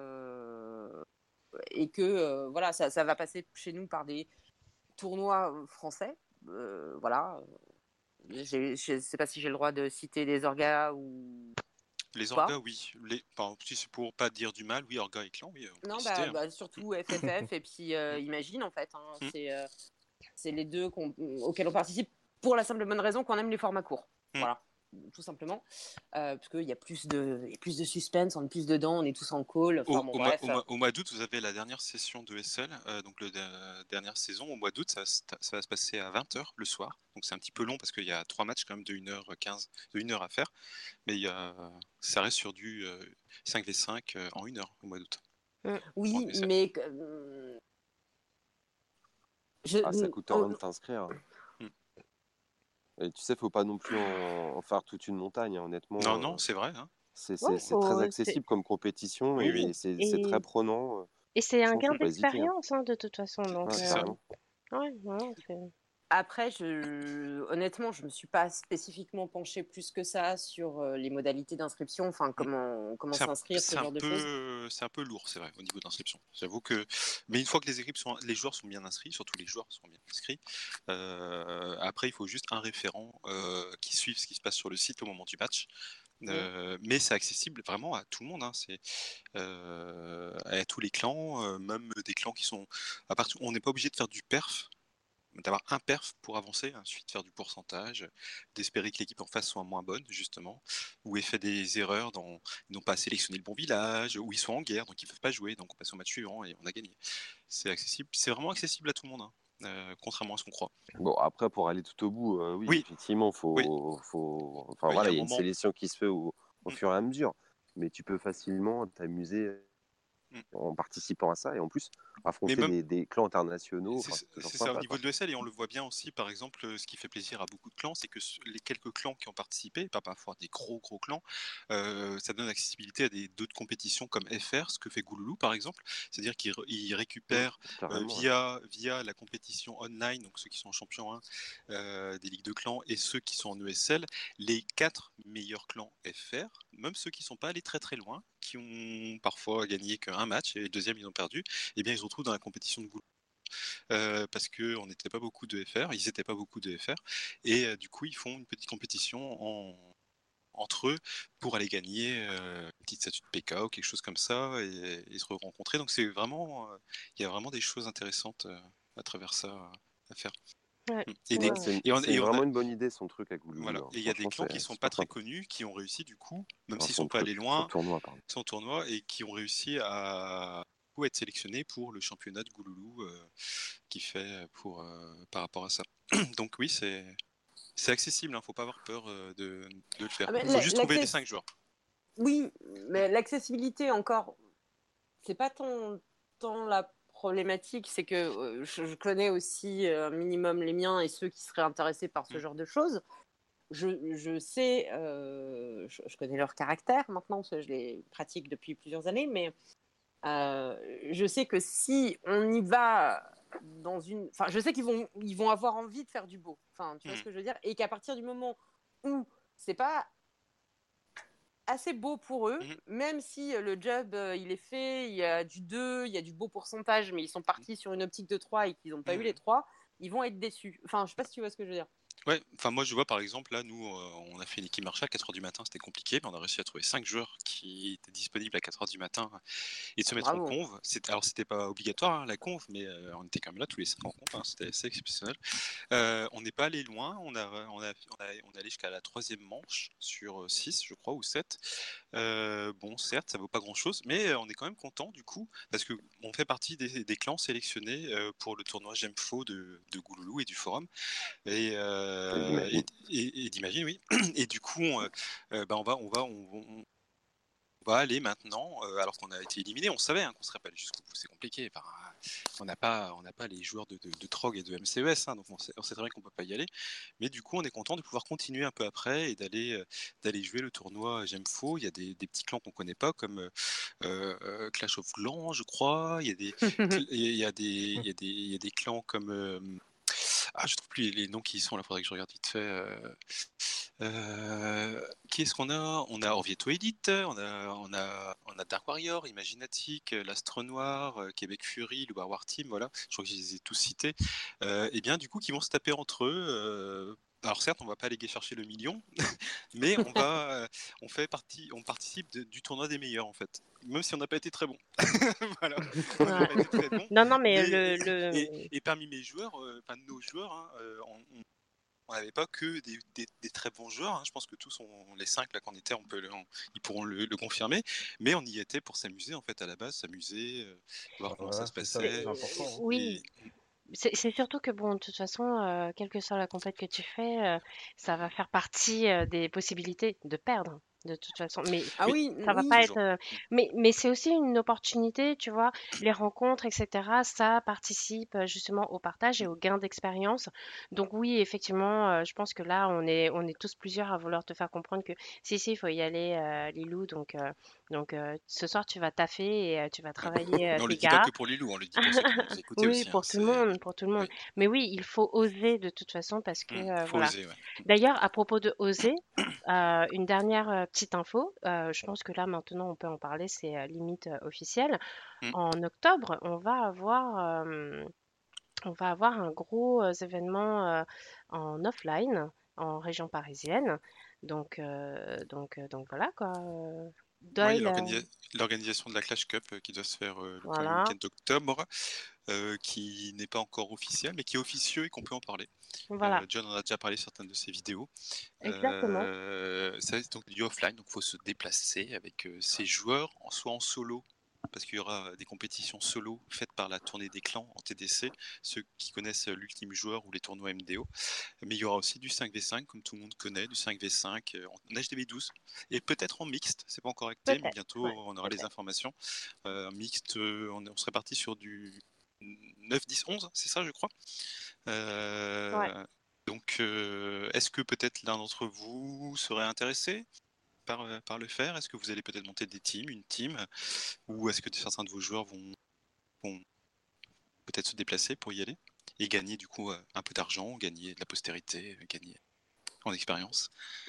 et que voilà, ça va passer chez nous par des tournois français. Voilà. Je sais pas si j'ai le droit de citer des orgas ou Les pas. orgas, oui. Si c'est pour pas dire du mal, oui, orgas et clan, oui. On peut Non, les citer, hein. bah, surtout FFF et puis Imagine en fait. Hein, c'est les deux auxquels on participe pour la simple et bonne raison qu'on aime les formats courts. Voilà. tout simplement, parce qu'il y a plus de suspense, on est plus dedans, on est tous en call. Enfin, bon, bref. Au mois d'août, vous avez la dernière session de SL, donc la dernière saison. Au mois d'août, ça va se passer à 20h le soir. Donc c'est un petit peu long parce qu'il y a 3 matchs quand même de 1h15, de 1 heure à faire. Mais ça reste sur du 5v5 en 1 heure au mois d'août. Oui, SL. mais ça coûte rien de t'inscrire. Et tu sais, faut pas non plus en faire toute une montagne, hein, honnêtement. Non, c'est vrai. Hein. C'est très accessible comme compétition et c'est très prenant. Et c'est un Franchement, gain faut pas hésiter, hein. d'expérience, hein, de toute façon. Donc, C'est ça. Après, honnêtement, je me suis pas spécifiquement penchée plus que ça sur les modalités d'inscription, enfin comment s'inscrire, ce genre de choses. C'est un peu lourd, c'est vrai, au niveau d'inscription. J'avoue que, mais une fois que les joueurs sont bien inscrits, surtout les joueurs sont bien inscrits, après il faut juste un référent qui suive ce qui se passe sur le site au moment du match. Mais c'est accessible vraiment à tout le monde, hein. C'est à tous les clans, même des clans qui sont à partir. On n'est pas obligé de faire du perf, d'avoir un perf pour avancer, ensuite faire du pourcentage, d'espérer que l'équipe en face soit moins bonne justement, ou ait fait des erreurs ils n'ont pas sélectionné le bon village, ou ils sont en guerre donc ils peuvent pas jouer, donc on passe au match suivant et on a gagné. C'est accessible, c'est vraiment accessible à tout le monde, hein, contrairement à ce qu'on croit. Bon, après, pour aller tout au bout, oui, effectivement, enfin, voilà, il y a une sélection qui se fait au fur et à mesure, mais tu peux facilement t'amuser en participant à ça et en plus affronter des clans internationaux. C'est ça, au niveau de l'ESL, et on le voit bien aussi, par exemple, ce qui fait plaisir à beaucoup de clans, c'est que les quelques clans qui ont participé, pas parfois des gros clans, ça donne accessibilité à d'autres compétitions comme FR, ce que fait Gouloulou par exemple, c'est-à-dire qu'ils récupèrent via la compétition online, donc ceux qui sont champions 1 des ligues de clans et ceux qui sont en ESL, les 4 meilleurs clans FR, même ceux qui ne sont pas allés très très loin, qui ont parfois gagné qu'un match et le deuxième ils ont perdu, et bien ils se retrouvent dans la compétition de Gouloulou parce qu'on n'était pas beaucoup de FR, ils n'étaient pas beaucoup de FR, et du coup ils font une petite compétition entre eux pour aller gagner une petite statue de PK ou quelque chose comme ça et se rencontrer. Donc c'est vraiment, il y a vraiment des choses intéressantes à travers ça à faire. Ouais. C'est vraiment une bonne idée son truc avec Gouloulou. Voilà. Et il y a des clans qui sont pas très connus, qui ont réussi du coup, même s'ils sont pas allés loin, son tournoi, et qui ont réussi à être sélectionnés pour le championnat de Gouloulou qui fait par rapport à ça. Donc oui, c'est accessible, hein, faut pas avoir peur de le faire. Il faut juste trouver les 5 joueurs. Oui, mais l'accessibilité encore, c'est pas tant la problématique, c'est que je connais aussi un minimum les miens et ceux qui seraient intéressés par ce genre de choses. Je sais, je connais leur caractère maintenant, parce que je les pratique depuis plusieurs années, mais je sais que si on y va enfin, je sais qu'ils vont avoir envie de faire du beau. Enfin, tu vois ce que je veux dire, et qu'à partir du moment où c'est pas assez beau pour eux, même si le job il est fait, il y a du 2, il y a du beau pourcentage, mais ils sont partis sur une optique de 3 et qu'ils n'ont pas eu les 3, ils vont être déçus. Enfin, je sais pas si tu vois ce que je veux dire. Ouais, enfin moi je vois par exemple là, nous on a fait une équipe marché à 4h du matin, c'était compliqué, mais on a réussi à trouver 5 joueurs qui étaient disponibles à 4h du matin et de se mettre en conv. Alors c'était pas obligatoire la conv, mais on était quand même là tous les 5 en conv, c'était assez exceptionnel. On n'est pas allé loin, on est allé jusqu'à la 3e manche sur 6 je crois, ou 7. Bon certes ça vaut pas grand chose, mais on est quand même content du coup, parce qu'on fait partie des clans sélectionnés pour le tournoi Gemfo de Gouloulou et du forum. Et d'Imagine, oui. Et du coup, on va aller maintenant, alors qu'on a été éliminé, on savait qu'on serait pas allé jusqu'au bout, c'est compliqué. Enfin, on n'a pas les joueurs de Trog et de MCES, donc on sait très bien qu'on peut pas y aller. Mais du coup, on est content de pouvoir continuer un peu après et d'aller jouer le tournoi Gemfo. Il y a des petits clans qu'on connaît pas, comme Clash of Clans, je crois. Il y a des clans comme je trouve plus les noms qui y sont là, faudrait que je regarde vite fait. Qui est-ce qu'on a ? On a Orvieto Elite, on a Dark Warrior, Imaginatic, l'Astre Noir, Québec Fury, le War Team, voilà. Je crois que je les ai tous cités. Et bien du coup, qui vont se taper entre eux. Alors certes, on va pas aller chercher le million, mais on participe du tournoi des meilleurs en fait, même si on n'a pas été très bon. Voilà, on n'a pas été très bon. Non, mais et parmi mes joueurs, nos joueurs, n'avait pas que des très bons joueurs. Hein. Je pense que tous, les 5 là qu'on était, ils pourront le confirmer. Mais on y était pour s'amuser en fait à la base, s'amuser, voir comment ça Voilà, se c'est ça le plus passait. important, hein. Oui, c'est surtout que bon, de toute façon, quelle que soit la compète que tu fais, ça va faire partie des possibilités de perdre, de toute façon. Mais Ah Oui, oui, ça va oui. pas être. toujours. Mais c'est aussi une opportunité, tu vois. Les rencontres, etc. Ça participe justement au partage et au gain d'expérience. Donc oui, effectivement, je pense que là, on est tous plusieurs à vouloir te faire comprendre que si, il faut y aller, Lilou. Donc ce soir, tu vas taffer et tu vas travailler Mais on le tes dit pas gars. que pour Lilou, on le dit pour ceux qui vont nous écouter Oui, aussi. Hein. pour tout le monde, pour tout le monde. Oui. Mais oui, il faut oser de toute façon parce que Faut voilà. oser, ouais. D'ailleurs, à propos de oser, une dernière petite info. Je pense que là maintenant on peut en parler, c'est limite officiel. Mm. En octobre, on va avoir un gros événement en offline en région parisienne. Donc voilà quoi. Ouais, il y Doyle, a l'organisation de la Clash Cup qui doit se faire le premier voilà, week-end d'octobre, qui n'est pas encore officiel, mais qui est officieux et qu'on peut en parler. voilà, John en a déjà parlé sur certaines de ses vidéos. exactement. Ça c'est donc du offline, donc il faut se déplacer avec ses joueurs, soit en solo, parce qu'il y aura des compétitions solo faites par la tournée des clans en TDC, ceux qui connaissent l'ultime joueur ou les tournois MDO. Mais il y aura aussi du 5v5, comme tout le monde connaît, du 5v5 en HDB12, et peut-être en mixte, c'est pas encore acté, mais Peut-être, bientôt ouais, on aura les peut-être. informations. Mixte, on serait parti sur du 9, 10, 11, c'est ça je crois. Ouais. Donc, est-ce que peut-être l'un d'entre vous serait intéressé par le faire? Est-ce que vous allez peut-être monter des teams, une team, ou est-ce que certains de vos joueurs vont peut-être se déplacer pour y aller et gagner du coup un peu d'argent, gagner de la postérité, gagner en expérience?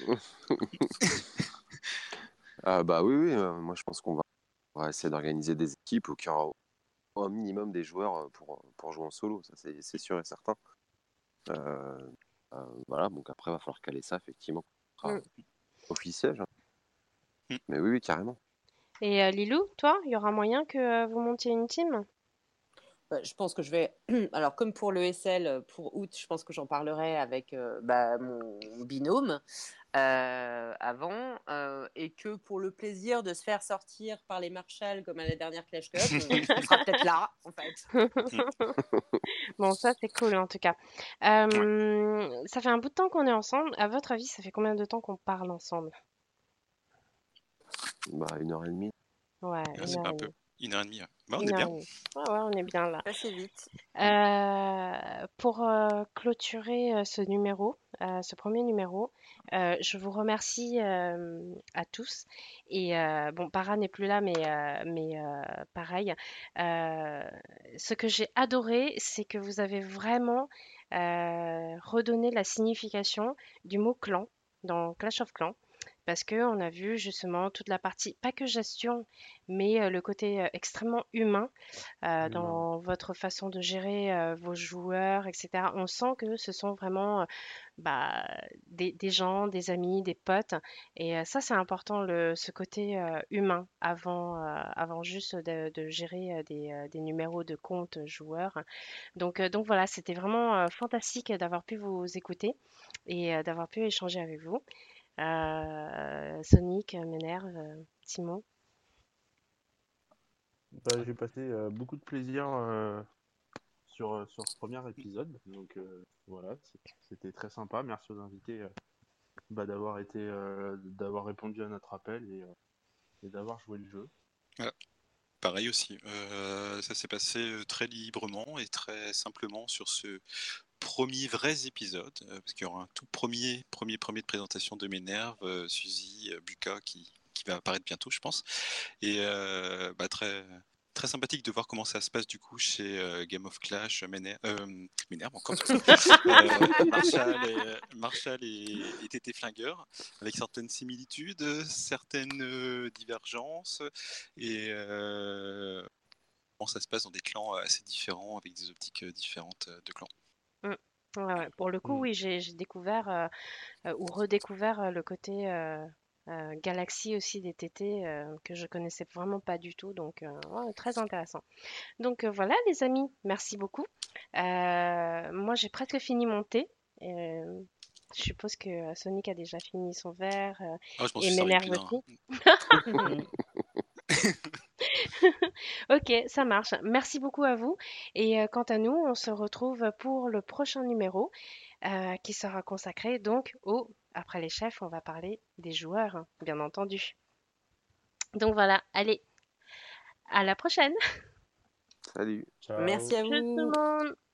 Ah bah oui, oui, moi je pense on va essayer d'organiser des équipes où il y aura au minimum des joueurs pour jouer en solo, ça c'est sûr et certain. Euh, voilà, donc après, il va falloir caler ça, effectivement, ce Mm. sera officiel. Hein. Hmm. Mais oui, oui, carrément. Et Lilou, toi, il y aura moyen que vous montiez une team? Je pense que je vais. Alors, comme pour le SL, pour août, je pense que j'en parlerai avec mon binôme avant. Et que pour le plaisir de se faire sortir par les marshals comme à la dernière Clash Cup, on sera peut-être là, en fait. Bon, ça c'est cool en tout cas. Ouais. Ça fait un bout de temps qu'on est ensemble. À votre avis, ça fait combien de temps qu'on parle ensemble? Bah, 1h30. Ouais, Ah, une c'est heure pas et un peu demie. 1h30. Ouais. Bah, on est Une heure bien. et demie. Ouais, ouais, on est bien là. Assez vite. Pour clôturer ce numéro, ce premier numéro, je vous remercie à tous. Et bon, Para n'est plus là, mais pareil. Euh, Ce que j'ai adoré, c'est que vous avez vraiment redonné la signification du mot clan dans Clash of Clans. Parce que on a vu justement toute la partie, pas que gestion, mais le côté extrêmement humain Humain. dans votre façon de gérer vos joueurs, etc. On sent que ce sont vraiment bah, des gens, des amis, des potes. Et ça, c'est important, ce côté humain avant juste de gérer des numéros de compte joueurs. Donc voilà, c'était vraiment fantastique d'avoir pu vous écouter et d'avoir pu échanger avec vous. Sonic, m'énerve, Simon. Bah, j'ai passé beaucoup de plaisir sur ce premier épisode. Donc voilà, c'était très sympa. Merci aux invités d'avoir répondu à notre appel et d'avoir joué le jeu. Voilà. Pareil aussi. Ça s'est passé très librement et très simplement sur ce premier vrai épisode, parce qu'il y aura un tout premier de présentation de Ménerve, Suzy, Buka qui va apparaître bientôt, je pense. Et bah, très sympathique de voir comment ça se passe du coup chez Game of Clash, Ménerve encore. Marshall et TT Flingueur, avec certaines similitudes, certaines divergences, et comment ça se passe dans des clans assez différents, avec des optiques différentes de clans. Mm. Ouais, ouais. Pour le coup, Mm. oui, j'ai découvert ou redécouvert le côté galaxie aussi des TT que je connaissais vraiment pas du tout. Donc, ouais, très intéressant. Donc, voilà, les amis, merci beaucoup. Moi, j'ai presque fini mon thé. Je suppose que Sonic a déjà fini son verre Ah, je m'en et suis servi m'énerve depuis aussi. d'un. Ok, ça marche. Merci beaucoup à vous. Et quant à nous, on se retrouve pour le prochain numéro qui sera consacré donc après les chefs, on va parler des joueurs, hein, bien entendu. Donc voilà, allez, à la prochaine. Salut. Ciao. Merci à Tchuss tout le vous. monde.